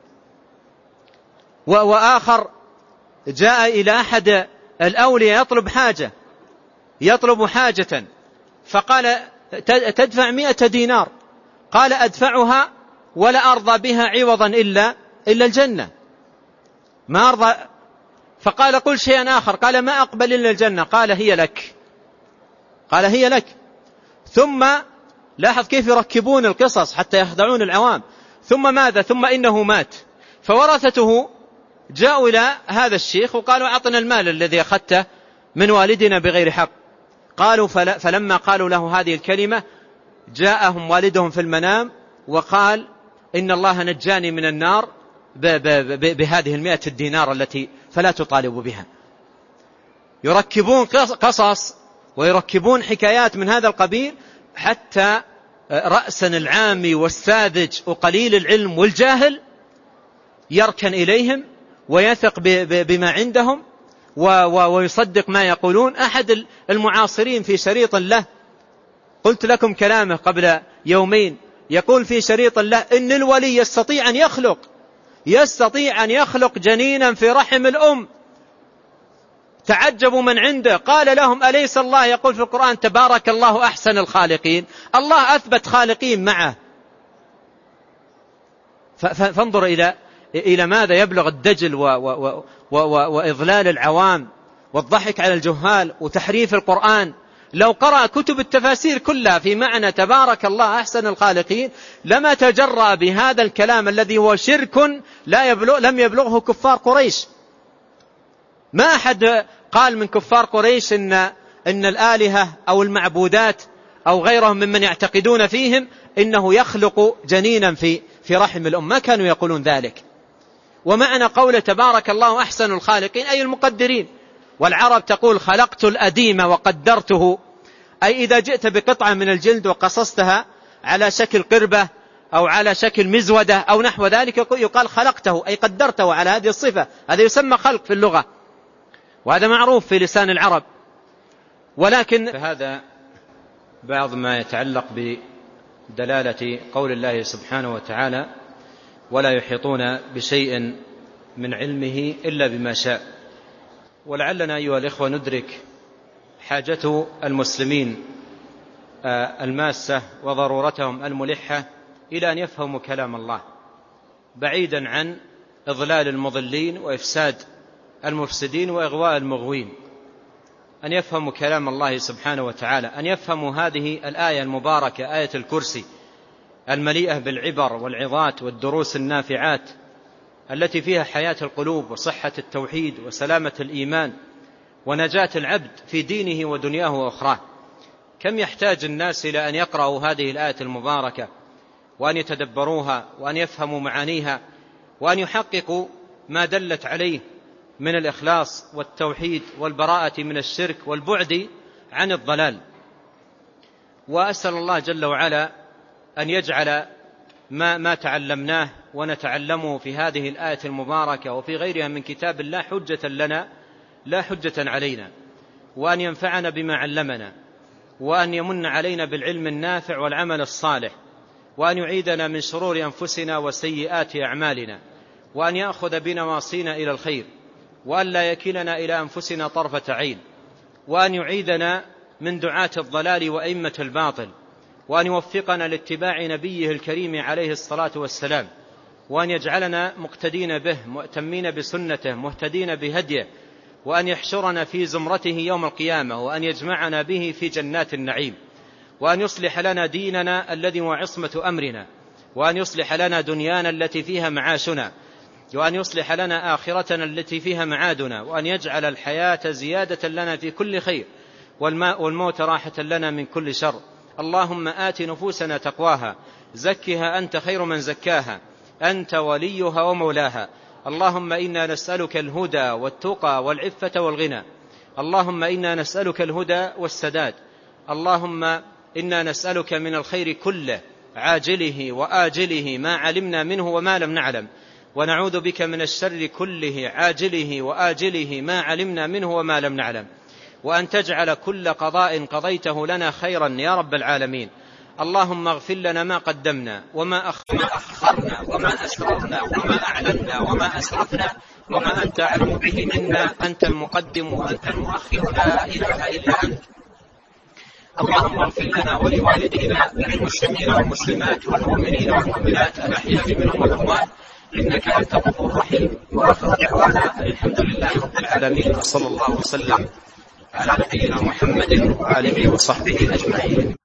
وآخر جاء إلى أحد الأولياء يطلب حاجة يطلب حاجة فقال تدفع مئة دينار. قال أدفعها ولا أرضى بها عوضا إلا إلا الجنة، ما أرضى. فقال قل شيئا آخر. قال ما أقبل إلا الجنة. قال هي لك، قال هي لك. ثم لاحظ كيف يركبون القصص حتى يخدعون العوام. ثم ماذا؟ ثم إنه مات. فورثته جاءوا إلى هذا الشيخ وقالوا أعطنا المال الذي أخذته من والدنا بغير حق. قالوا فلما قالوا له هذه الكلمة جاءهم والدهم في المنام وقال إن الله نجاني من النار بهذه المئة الدينار التي فلا تطالبوا بها. يركبون قصص ويركبون حكايات من هذا القبيل حتى رأسا العامي والساذج وقليل العلم والجاهل يركن إليهم ويثق بما عندهم ويصدق ما يقولون. أحد المعاصرين في شريط له، قلت لكم كلامه قبل يومين، يقول في شريط له إن الولي يستطيع أن يخلق يستطيع أن يخلق جنينا في رحم الأم. تعجبوا من عنده. قال لهم أليس الله يقول في القرآن تبارك الله أحسن الخالقين؟ الله أثبت خالقين معه. فانظر إلى إلى ماذا يبلغ الدجل و و و وإضلال العوام والضحك على الجهال وتحريف القرآن. لو قرأ كتب التفاسير كلها في معنى تبارك الله أحسن الخالقين لما تجرأ بهذا الكلام الذي هو شرك لا يبلغ لم يبلغه كفار قريش. ما أحد قال من كفار قريش إن, إن الآلهة أو المعبودات أو غيرهم ممن يعتقدون فيهم إنه يخلق جنينا في, في رحم الأم، ما كانوا يقولون ذلك. ومعنى قول تبارك الله أحسن الخالقين أي المقدرين. والعرب تقول خلقت الأديم وقدرته، أي إذا جئت بقطعة من الجلد وقصصتها على شكل قربة أو على شكل مزودة أو نحو ذلك يقال خلقته أي قدرته على هذه الصفة. هذا يسمى خلق في اللغة، وهذا معروف في لسان العرب. ولكن فهذا بعض ما يتعلق بدلالة قول الله سبحانه وتعالى ولا يحيطون بشيء من علمه إلا بما شاء. ولعلنا أيها الإخوة ندرك حاجة المسلمين الماسة وضرورتهم الملحة إلى أن يفهموا كلام الله بعيدا عن إضلال المضلين وإفساد المفسدين وإغواء المغوين. أن يفهموا كلام الله سبحانه وتعالى، أن يفهموا هذه الآية المباركة آية الكرسي المليئة بالعبر والعظات والدروس النافعات التي فيها حياة القلوب وصحة التوحيد وسلامة الإيمان ونجاة العبد في دينه ودنياه وأخراه. كم يحتاج الناس إلى أن يقرأوا هذه الآية المباركة وأن يتدبروها وأن يفهموا معانيها وأن يحققوا ما دلت عليه من الإخلاص والتوحيد والبراءة من الشرك والبعد عن الضلال. وأسأل الله جل وعلا أن يجعل ما, ما تعلمناه ونتعلمه في هذه الآية المباركة وفي غيرها من كتاب الله حجة لنا لا حجة علينا، وأن ينفعنا بما علمنا، وأن يمن علينا بالعلم النافع والعمل الصالح، وأن يعيدنا من شرور أنفسنا وسيئات أعمالنا، وأن يأخذ بنواصينا إلى الخير، وأن لا يكلنا إلى أنفسنا طرفة عين، وأن يعيدنا من دعاة الضلال وأئمة الباطل، وأن يوفقنا لاتباع نبيه الكريم عليه الصلاة والسلام، وأن يجعلنا مقتدين به مؤتمين بسنته مهتدين بهديه، وأن يحشرنا في زمرته يوم القيامة، وأن يجمعنا به في جنات النعيم، وأن يصلح لنا ديننا الذي هو عصمة أمرنا، وأن يصلح لنا دنيانا التي فيها معاشنا، وأن يصلح لنا آخرتنا التي فيها معادنا، وأن يجعل الحياة زيادة لنا في كل خير والموت راحة لنا من كل شر. اللهم آت نفوسنا تقواها، زكها أنت خير من زكاها، أنت وليها ومولاها. اللهم إنا نسألك الهدى والتقى والعفة والغنى. اللهم إنا نسألك الهدى والسداد. اللهم إنا نسألك من الخير كله عاجله وآجله ما علمنا منه وما لم نعلم، ونعوذ بك من الشر كله عاجله وآجله ما علمنا منه وما لم نعلم، وأن تجعل كل قضاء قضيته لنا خيرا يا رب العالمين. اللهم اغفر لنا ما قدمنا وما أخرنا وما أسررنا وما أعلنا وما أسرفنا وما أنت أعلم به منا، أنت المقدم وأنت المؤخر، لا إله إلا أنت. اللهم اغفر لنا ولوالدينا وللمسلمين والمسلمات والمؤمنين والمؤمنات الأحياء منهم والأموات، إنك أنت غفور رحيم. وآخر دعوانا الحمد لله رب العالمين، وصلى الله وسلم على نبينا محمد وآله وصحبه أجمعين.